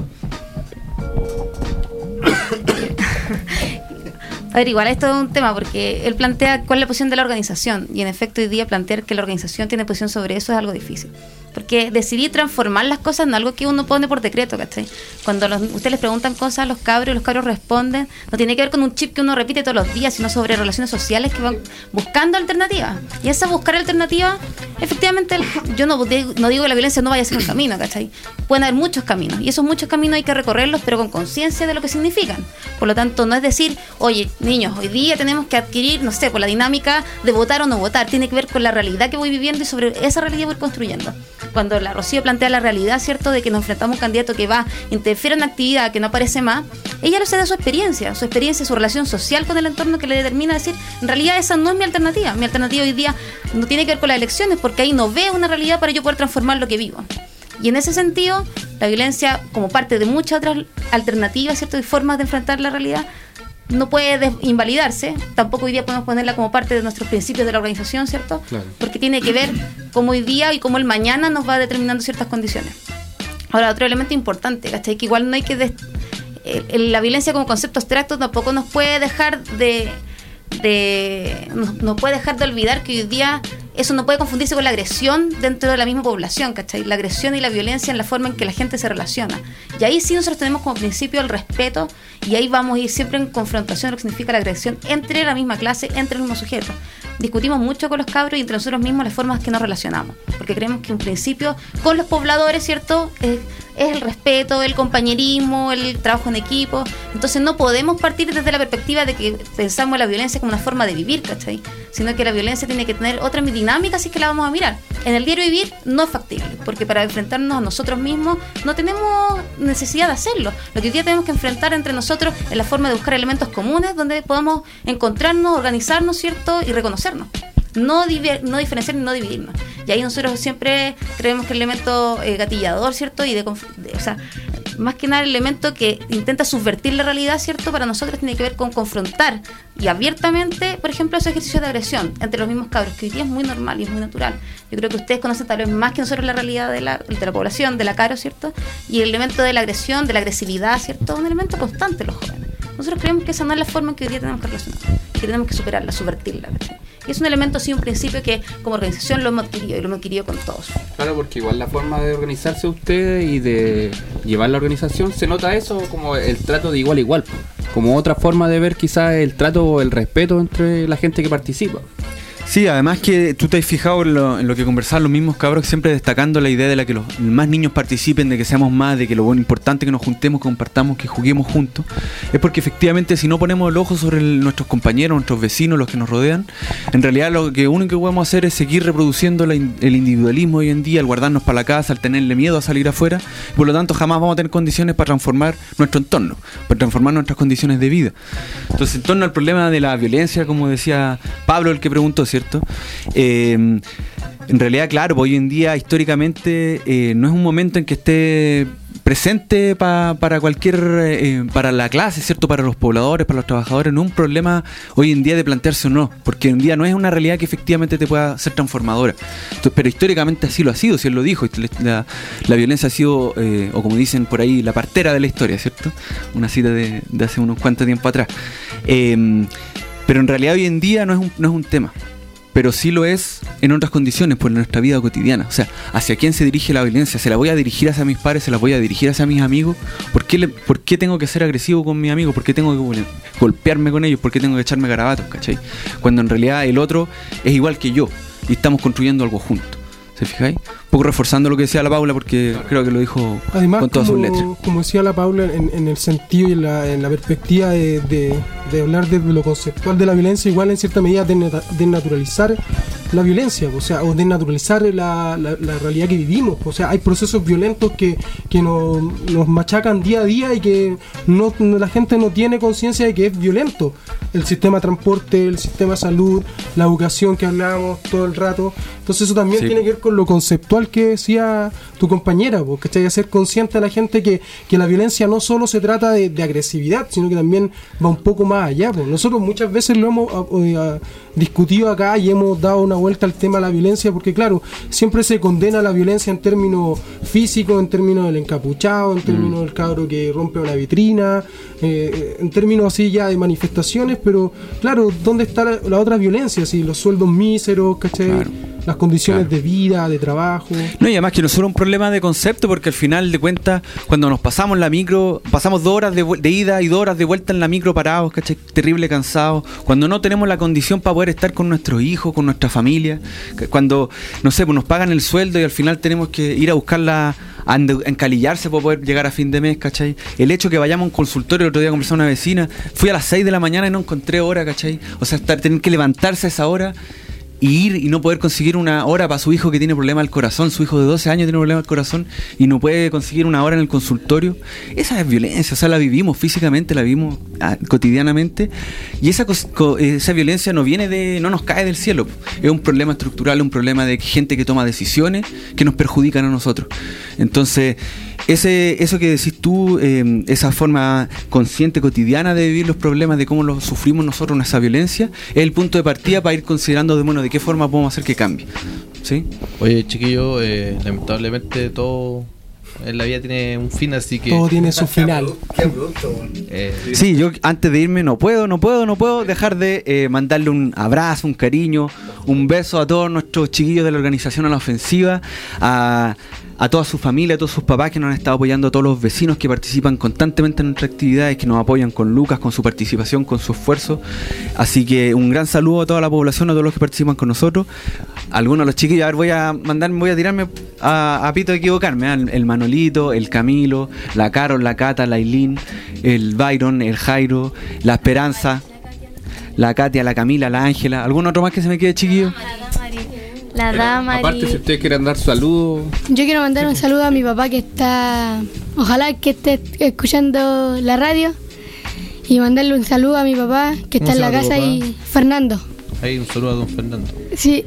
A ver, igual esto es un tema porque él plantea cuál es la posición de la organización, y en efecto hoy día plantear que la organización tiene posición sobre eso es algo difícil, porque decidir transformar las cosas no es algo que uno pone por decreto, ¿cachai? Cuando los, ustedes les preguntan cosas a los cabros y los cabros responden, no tiene que ver con un chip que uno repite todos los días, sino sobre relaciones sociales que van buscando alternativas, y esa buscar alternativas, efectivamente yo no, no digo que la violencia no vaya a ser un camino, ¿cachai? Pueden haber muchos caminos, y esos muchos caminos hay que recorrerlos, pero con conciencia de lo que significan. Por lo tanto, no es decir, oye, niños, hoy día tenemos que adquirir, no sé, por la dinámica de votar o no votar, tiene que ver con la realidad que voy viviendo y sobre esa realidad voy construyendo. Cuando la Rocío plantea la realidad, ¿cierto?, de que nos enfrentamos a un candidato que va, interfiere en una actividad que no aparece más, ella lo hace de su experiencia, su experiencia, su relación social con el entorno, que le determina decir, en realidad esa no es mi alternativa, mi alternativa hoy día no tiene que ver con las elecciones, porque ahí no veo una realidad para yo poder transformar lo que vivo. Y en ese sentido, la violencia, como parte de muchas otras alternativas, ¿cierto?, y formas de enfrentar la realidad, no puede des- invalidarse. Tampoco hoy día podemos ponerla como parte de nuestros principios de la organización, ¿cierto? Claro. Porque tiene que ver cómo hoy día y cómo el mañana nos va determinando ciertas condiciones. Ahora, otro elemento importante, ¿cachai? Que igual no hay que... Des- el- el- la violencia como concepto abstracto tampoco nos puede dejar de... de nos, nos puede dejar de olvidar que hoy día eso no puede confundirse con la agresión dentro de la misma población, ¿cachai? La agresión y la violencia en la forma en que la gente se relaciona. Y ahí sí nosotros tenemos como principio el respeto, y ahí vamos a ir siempre en confrontación de lo que significa la agresión entre la misma clase, entre el mismo sujeto. Discutimos mucho con los cabros y entre nosotros mismos las formas que nos relacionamos, porque creemos que un principio con los pobladores, ¿cierto?, es, es el respeto, el compañerismo, el trabajo en equipo. Entonces no podemos partir desde la perspectiva de que pensamos la violencia como una forma de vivir, ¿cachai? Sino que la violencia tiene que tener otra dinámica si es que la vamos a mirar. En el diario vivir no es factible, porque para enfrentarnos a nosotros mismos no tenemos necesidad de hacerlo. Lo que hoy día tenemos que enfrentar entre nosotros es la forma de buscar elementos comunes donde podamos encontrarnos, organizarnos, ¿cierto?, y reconocernos. No, diver, no diferenciar ni no dividirnos. Y ahí nosotros siempre creemos que el elemento eh, gatillador, ¿cierto? Y de, de, o sea, más que nada el elemento que intenta subvertir la realidad, ¿cierto?, para nosotros tiene que ver con confrontar y abiertamente, por ejemplo, esos ejercicios de agresión entre los mismos cabros, que hoy día es muy normal y es muy natural. Yo creo que ustedes conocen tal vez más que nosotros la realidad de la, de la población, de la Caro, ¿cierto? Y el elemento de la agresión, de la agresividad, ¿cierto?, es un elemento constante en los jóvenes. Nosotros creemos que esa no es la forma en que hoy día tenemos que relacionar, que tenemos que superarla, subvertirla, ¿verdad? Y es un elemento, sí, un principio que como organización lo hemos adquirido y lo hemos adquirido con todos. Claro, porque igual la forma de organizarse ustedes y de llevar la organización, se nota eso como el trato de igual a igual, como otra forma de ver quizás el trato o el respeto entre la gente que participa. Sí, además que tú te has fijado en lo, en lo que conversaban los mismos cabros, siempre destacando la idea de la que los más niños participen, de que seamos más, de que lo bueno, importante que nos juntemos, compartamos, que juguemos juntos. Es porque efectivamente si no ponemos el ojo sobre el, nuestros compañeros, nuestros vecinos, los que nos rodean, en realidad lo que único que podemos hacer es seguir reproduciendo la, el individualismo hoy en día, al guardarnos para la casa, al tenerle miedo a salir afuera. Por lo tanto, jamás vamos a tener condiciones para transformar nuestro entorno, para transformar nuestras condiciones de vida. Entonces, en torno al problema de la violencia, como decía Pablo, el que preguntó, ¿cierto? Eh, en realidad, claro, pues hoy en día históricamente eh, no es un momento en que esté presente pa, para cualquier, eh, para la clase, ¿cierto? Para los pobladores, para los trabajadores, no es un problema hoy en día de plantearse o no, porque hoy en día no es una realidad que efectivamente te pueda ser transformadora. Entonces, pero históricamente así lo ha sido, si él lo dijo, la, la violencia ha sido, eh, o como dicen por ahí, la partera de la historia, ¿cierto? Una cita de, de hace unos cuantos tiempo atrás. Eh, pero en realidad hoy en día no es un, no es un tema. Pero sí lo es en otras condiciones, por nuestra vida cotidiana. O sea, ¿hacia quién se dirige la violencia? ¿Se la voy a dirigir hacia mis padres? ¿Se la voy a dirigir hacia mis amigos? ¿Por qué, le, ¿Por qué tengo que ser agresivo con mis amigos? ¿Por qué tengo que golpearme con ellos? ¿Por qué tengo que echarme garabatos? ¿Cachai? Cuando en realidad el otro es igual que yo y estamos construyendo algo juntos. ¿Se fijáis? Un poco reforzando lo que decía la Paula, porque creo que lo dijo además, con todas como, sus letras. Como decía la Paula, en, en el sentido y en la, en la perspectiva de, de, de hablar de lo conceptual de la violencia, igual en cierta medida desnaturalizar la violencia, o sea, o desnaturalizar la, la, la realidad que vivimos. O sea, hay procesos violentos que, que nos, nos machacan día a día y que no, la gente no tiene conciencia de que es violento. El sistema de transporte, el sistema de salud, la educación que hablábamos todo el rato. Entonces eso también sí tiene que ver con lo conceptual que decía tu compañera, porque hay que ser consciente a la gente que, que la violencia no solo se trata de, de agresividad, sino que también va un poco más allá. Pues. Nosotros muchas veces lo hemos a, a, a, discutido acá y hemos dado una vuelta al tema de la violencia, porque claro, siempre se condena la violencia en términos físicos, en términos del encapuchado, en términos mm. del cabro que rompe una vitrina, eh, en términos así ya de manifestaciones, pero claro, ¿dónde está la, la otra violencia? Si los sueldos míseros, ¿cachai? Claro. Las condiciones claro. de vida, de trabajo. No, y además que no es solo un problema de concepto, porque al final de cuentas, cuando nos pasamos la micro, pasamos dos horas de, de ida y dos horas de vuelta en la micro parados, ¿cachai? Terrible cansados. Cuando no tenemos la condición para poder estar con nuestros hijos, con nuestra familia, cuando, no sé, pues nos pagan el sueldo y al final tenemos que ir a buscarla, a encalillarse para poder llegar a fin de mes, ¿cachai? El hecho que vayamos a un consultorio, el otro día conversaba una vecina, fui a las seis de la mañana y no encontré hora, ¿cachai? O sea, estar, tener que levantarse a esa hora y ir y no poder conseguir una hora para su hijo que tiene problema al corazón. Su hijo de doce años tiene problema al corazón y no puede conseguir una hora en el consultorio. Esa es violencia, o sea, la vivimos físicamente, la vivimos ah, cotidianamente, y esa, esa violencia no viene de, no nos cae del cielo. Es un problema estructural, un problema de gente que toma decisiones que nos perjudican a nosotros. Entonces, ese, eso que decís tú, eh, esa forma consciente, cotidiana de vivir los problemas, de cómo los sufrimos nosotros, esa violencia, es el punto de partida para ir considerando de, bueno, de qué forma podemos hacer que cambie. ¿Sí? Oye, chiquillo, eh, lamentablemente todo en la vida tiene un fin, así que... Todo tiene su final. Qué abrupto, eh, sí, yo antes de irme no puedo, no puedo, no puedo dejar de eh, mandarle un abrazo, un cariño, un beso a todos nuestros chiquillos de la organización A la Ofensiva, a... a toda su familia, a todos sus papás que nos han estado apoyando, a todos los vecinos que participan constantemente en nuestras actividades, que nos apoyan con Lucas, con su participación, con su esfuerzo. Así que un gran saludo a toda la población, a todos los que participan con nosotros. Algunos de los chiquillos, a ver, voy a mandar, voy a tirarme a, a pito de equivocarme, ¿eh? el, el Manolito, el Camilo, la Carol, la Cata, la Ailín, el Byron, el Jairo, la Esperanza, la Katia, la Camila, la Ángela. ¿Algún otro más que se me quede, chiquillo? La Dama. Aparte, si ustedes quieren dar saludos. Yo quiero mandar un saludo a mi papá que está, ojalá que esté escuchando la radio, y mandarle un saludo a mi papá que está en la casa, y Fernando. Ahí un saludo a don Fernando. Sí,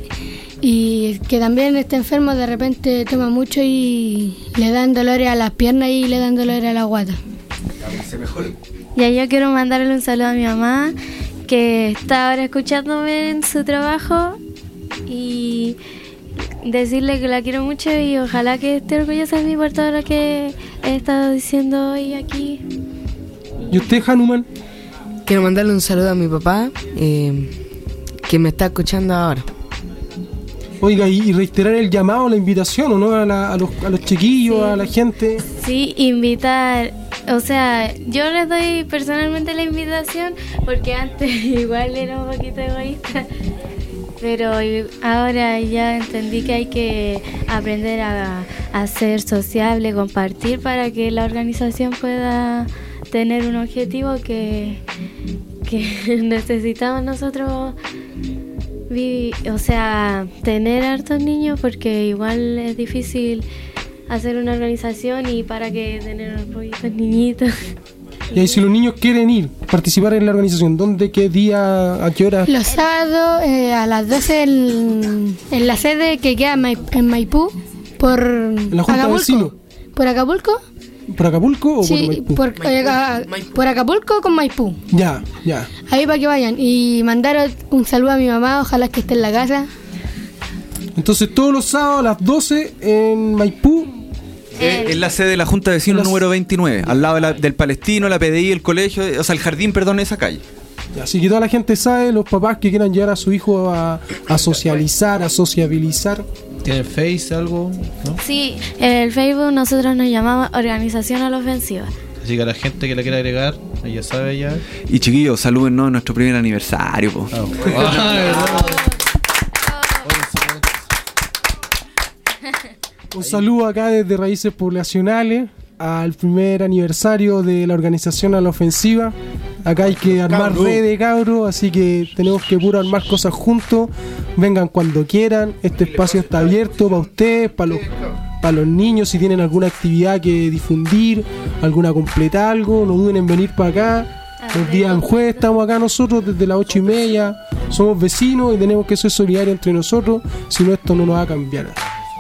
y que también está enfermo, de repente toma mucho y le dan dolores a las piernas y le dan dolores a la guata. Y yo quiero mandarle un saludo a mi mamá que está ahora escuchándome en su trabajo, y decirle que la quiero mucho y ojalá que esté orgullosa de mí por todo lo que he estado diciendo hoy aquí. ¿Y usted, Hanuman? Quiero mandarle un saludo a mi papá, eh, que me está escuchando ahora. Oiga, y reiterar el llamado, la invitación, ¿o no? A, la, a, los, a los chiquillos, sí, a la gente. Sí, invitar. O sea, yo les doy personalmente la invitación porque antes igual era un poquito egoísta. pero y- ahora ya entendí que hay que aprender a, a ser sociable, compartir para que la organización pueda tener un objetivo que, que necesitamos nosotros, vi- o sea, tener hartos niños, porque igual es difícil hacer una organización y para que tener unos poquitos niñitos. Y ahí si los niños quieren ir, participar en la organización, ¿dónde, qué día, a qué hora? Los sábados eh, a las doce en, en la sede que queda en, Mai- en Maipú, por la Junta de Acapulco. Vecinos. ¿Por Acapulco? ¿Por Acapulco o por Sí, Maipú? por, eh, a- por Acapulco con Maipú. Ya, ya. Ahí para que vayan. Y mandar un saludo a mi mamá, ojalá que esté en la casa. Entonces todos los sábados a las doce en Maipú. Eh, es la sede de la Junta de Vecinos número veintinueve, al lado de la- del Palestino, la P D I, el colegio, o sea, el jardín, perdón, esa calle. Así que toda la gente sabe, los papás que quieran llevar a su hijo a, a socializar, a sociabilizar. ¿Tienen Face algo? ¿No? Sí, en el Facebook nosotros nos llamamos Organización a la Ofensiva. Así que a la gente que la quiera agregar, ahí ya sabe ya. Y chiquillos, salúdennos en nuestro primer aniversario, po. Un saludo acá desde Raíces Poblacionales al primer aniversario de la Organización a la Ofensiva. Acá hay que armar Cabro. redes, cabros, así que tenemos que puro armar cosas juntos. Vengan cuando quieran, este espacio está abierto para ustedes, para los, para los niños, si tienen alguna actividad que difundir, alguna completar algo, no duden en venir para acá. Los días del jueves estamos acá nosotros desde las ocho y media, somos vecinos y tenemos que ser solidarios entre nosotros, si no esto no nos va a cambiar.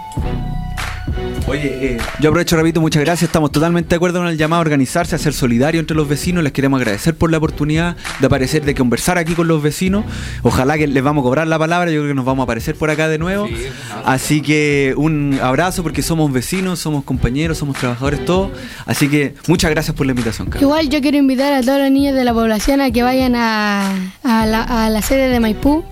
Oye, eh, yo aprovecho, repito, muchas gracias. Estamos totalmente de acuerdo con el llamado a organizarse, a ser solidario entre los vecinos. Les queremos agradecer por la oportunidad de aparecer, de conversar aquí con los vecinos. Ojalá que les vamos a cobrar la palabra. Yo creo que nos vamos a aparecer por acá de nuevo. Así que un abrazo, porque somos vecinos, somos compañeros, somos trabajadores todos. Así que muchas gracias por la invitación, Carlos. Igual yo quiero invitar a todos los niños de la población a que vayan a, a, la, a la sede de Maipú.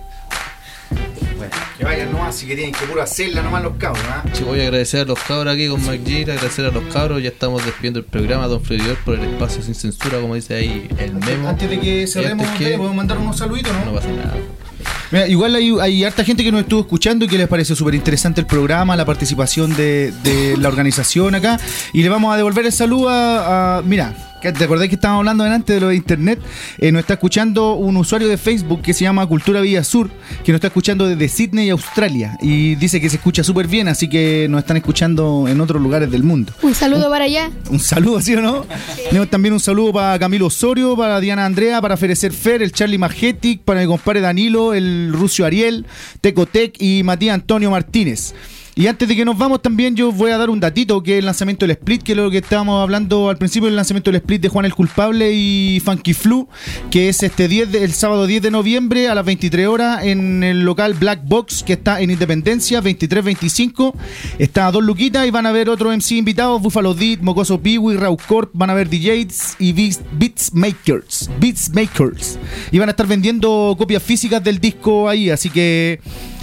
Bueno, que vayan nomás, si querían que puro hacerla nomás los cabros, ¿ah? Sí, voy a agradecer a los cabros aquí con McGee, agradecer a los cabros. Ya estamos despidiendo el programa, don Fredidor, por el espacio sin censura, como dice ahí el memo. Antes de que cerremos, Y antes que- ¿le podemos mandar unos saluditos, no? No pasa nada. Mira, igual hay, hay harta gente que nos estuvo escuchando y que les pareció súper interesante el programa, la participación de, de la organización acá. Y le vamos a devolver el saludo a... a- mira, que ¿te acordás que estábamos hablando delante de lo de internet? Eh, nos está escuchando un usuario de Facebook que se llama Cultura Villa Sur, que nos está escuchando desde Sydney, Australia. Y dice que se escucha súper bien, así que nos están escuchando en otros lugares del mundo. Un saludo para allá. Un saludo, ¿sí o no? Tenemos también un saludo para Camilo Osorio, para Diana Andrea, para Ferecer Fer, el Charlie Majetic, para mi compadre Danilo, el Rucio Ariel, Tecotec y Matías Antonio Martínez. Y antes de que nos vamos también yo voy a dar un datito, que es el lanzamiento del Split, que es lo que estábamos hablando al principio, del lanzamiento del Split de Juan el Culpable y Funky Flu, que es este diez de- el sábado diez de noviembre a las veintitrés horas en el local Black Box, que está en Independencia, veintitrés veinticinco. Está a dos luquitas y van a haber otros M C invitados, Buffalo Dead, Mocoso Piwi, Raw Corp, van a haber D Js y Beats, Beats Makers, Beats Makers. Y van a estar vendiendo copias físicas del disco ahí, así que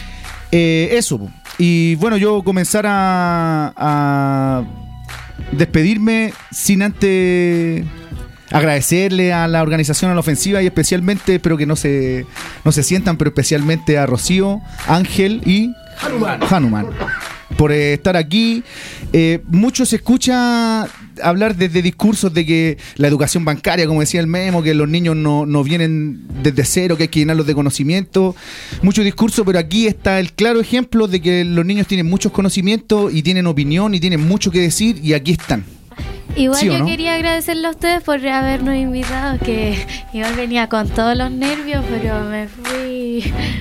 eh, eso. po. Y bueno, yo comenzar a, a despedirme sin antes agradecerle a la organización a la ofensiva y especialmente, espero que no se, no se sientan, pero especialmente a Rocío, Ángel y Hanuman. Hanuman por eh, estar aquí. Eh, mucho se escucha hablar desde discursos de que la educación bancaria, como decía el memo, que los niños no, no vienen desde cero, que hay que llenarlos de conocimiento. Mucho discurso, pero aquí está el claro ejemplo de que los niños tienen muchos conocimientos y tienen opinión y tienen mucho que decir, y aquí están. Igual ¿Sí o yo no? quería agradecerle a ustedes por habernos invitado, que igual venía con todos los nervios, pero me fui,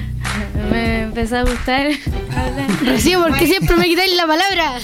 me empezó a gustar hablar. Rocío, porque siempre me quitáis la palabra.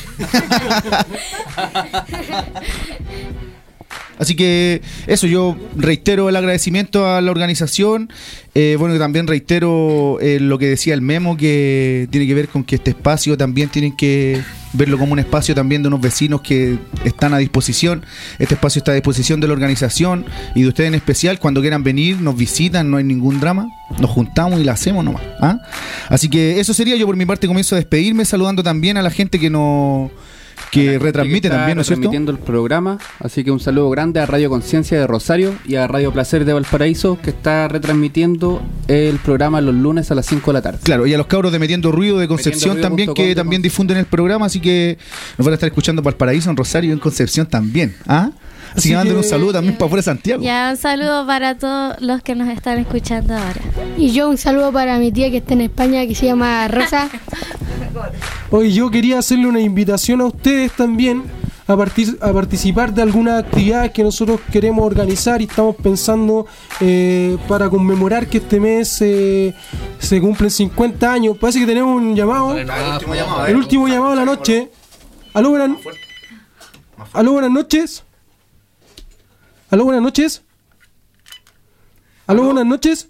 Así que eso, yo reitero el agradecimiento a la organización. Eh, bueno, también reitero eh, lo que decía el memo, que tiene que ver con que este espacio también tienen que verlo como un espacio también de unos vecinos que están a disposición. Este espacio está a disposición de la organización y de ustedes en especial. Cuando quieran venir, nos visitan, no hay ningún drama. Nos juntamos y la hacemos nomás. ¿Ah? Así que eso sería. Yo por mi parte comienzo a despedirme, saludando también a la gente que nos... que retransmite que también, ¿no es cierto? Retransmitiendo el programa, así que un saludo grande a Radio Conciencia de Rosario y a Radio Placer de Valparaíso, que está retransmitiendo el programa los lunes a las cinco de la tarde. Claro, y a los cabros de Metiendo Ruido de Concepción Metiendo también, ruido que punto com, también difunden el programa, así que nos van a estar escuchando en Valparaíso, en Rosario y en Concepción también. ¿Ah? Así, así que manden un saludo también para fuera de Santiago. Ya, un saludo para todos los que nos están escuchando ahora. Y yo un saludo para mi tía que está en España, que se llama Rosa. Hoy yo quería hacerle una invitación a ustedes también a, partic- a participar de algunas actividades que nosotros queremos organizar y estamos pensando eh, para conmemorar que este mes eh, se cumplen cincuenta años. Parece que tenemos un llamado. El último llamado, El último llamado de la noche. Aló, buenas, Aló, buenas noches. Aló, buenas noches. Aló, buenas noches.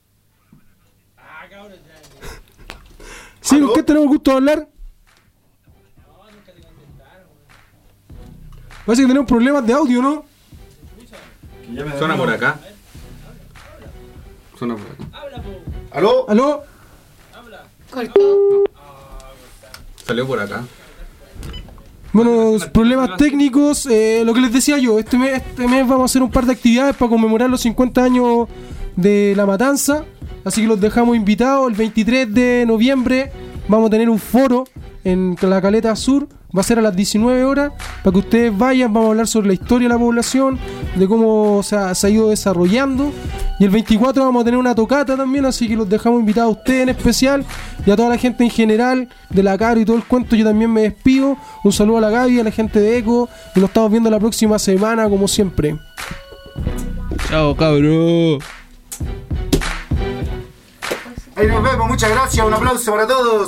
Sí, ¿con qué tenemos gusto de hablar? Parece que tenemos problemas de audio, ¿no? Suena por acá. Suena por acá. ¿Aló? ¿Aló? Salió por acá. Bueno, problemas técnicos, eh, lo que les decía yo, este mes, este mes vamos a hacer un par de actividades para conmemorar los cincuenta años de la matanza, así que los dejamos invitados. El veintitrés de noviembre vamos a tener un foro en la Caleta Sur, va a ser a las diecinueve horas, para que ustedes vayan. Vamos a hablar sobre la historia de la población, de cómo o sea, se ha ido desarrollando. Y el veinticuatro vamos a tener una tocata también, así que los dejamos invitados a ustedes en especial y a toda la gente en general de la Caro y todo el cuento. Yo también me despido. Un saludo a la Gaby, a la gente de Eco, y nos estamos viendo la próxima semana como siempre. Chao, cabrón. Ahí nos vemos, muchas gracias, un aplauso para todos.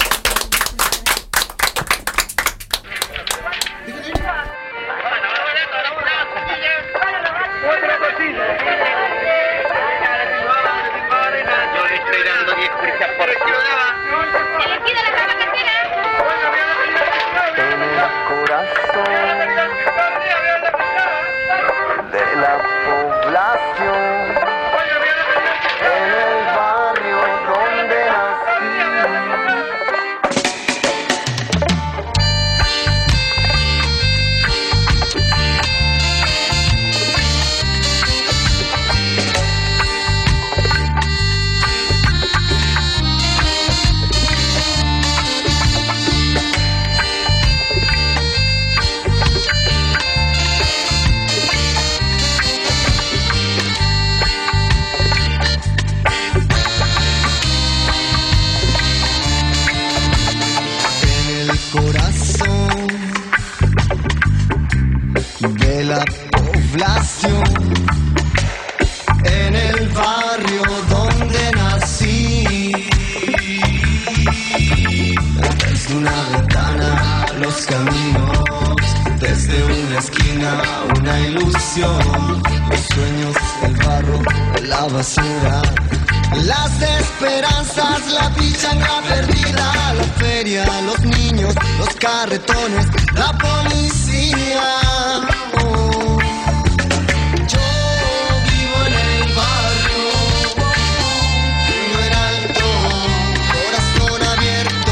Las esperanzas, la pichanga perdida, la feria, los niños, los carretones, la policía. Oh. Yo vivo en el barrio, vivo en alto, corazón abierto.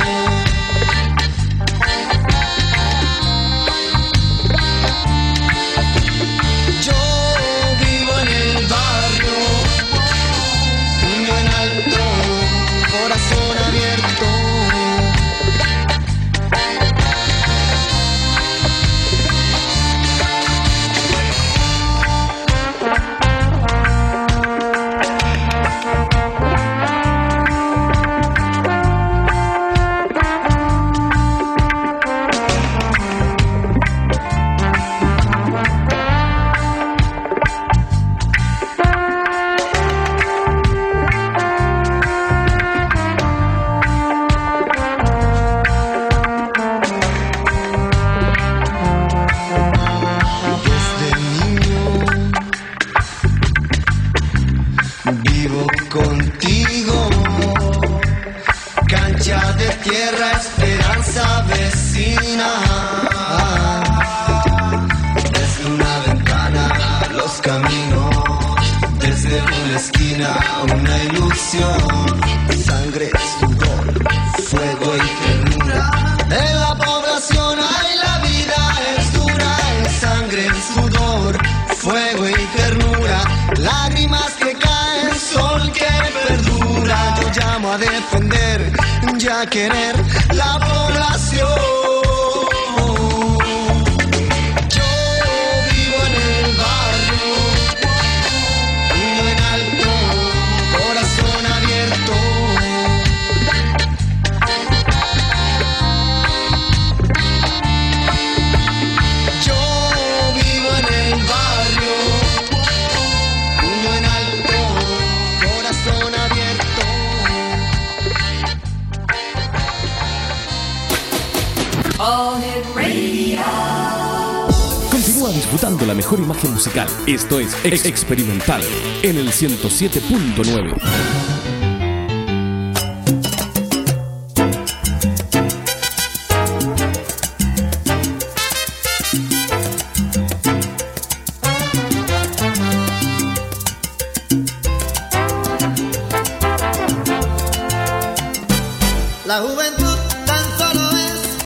Yo vivo en el barrio, en alto, corazón abierto. Contigo, cancha de tierra, esperanza vecina. Desde una ventana, los caminos, desde una esquina, una ilusión. Sangre, sudor, fuego y ternura. En la población hay a querer la población. Yo vivo en el barrio, vivo en alto, corazón abierto. Yo vivo en el barrio, vivo en alto, corazón abierto. Continúa disfrutando la mejor imagen musical. Esto es Ex Experimental en el ciento siete punto nueve. La juventud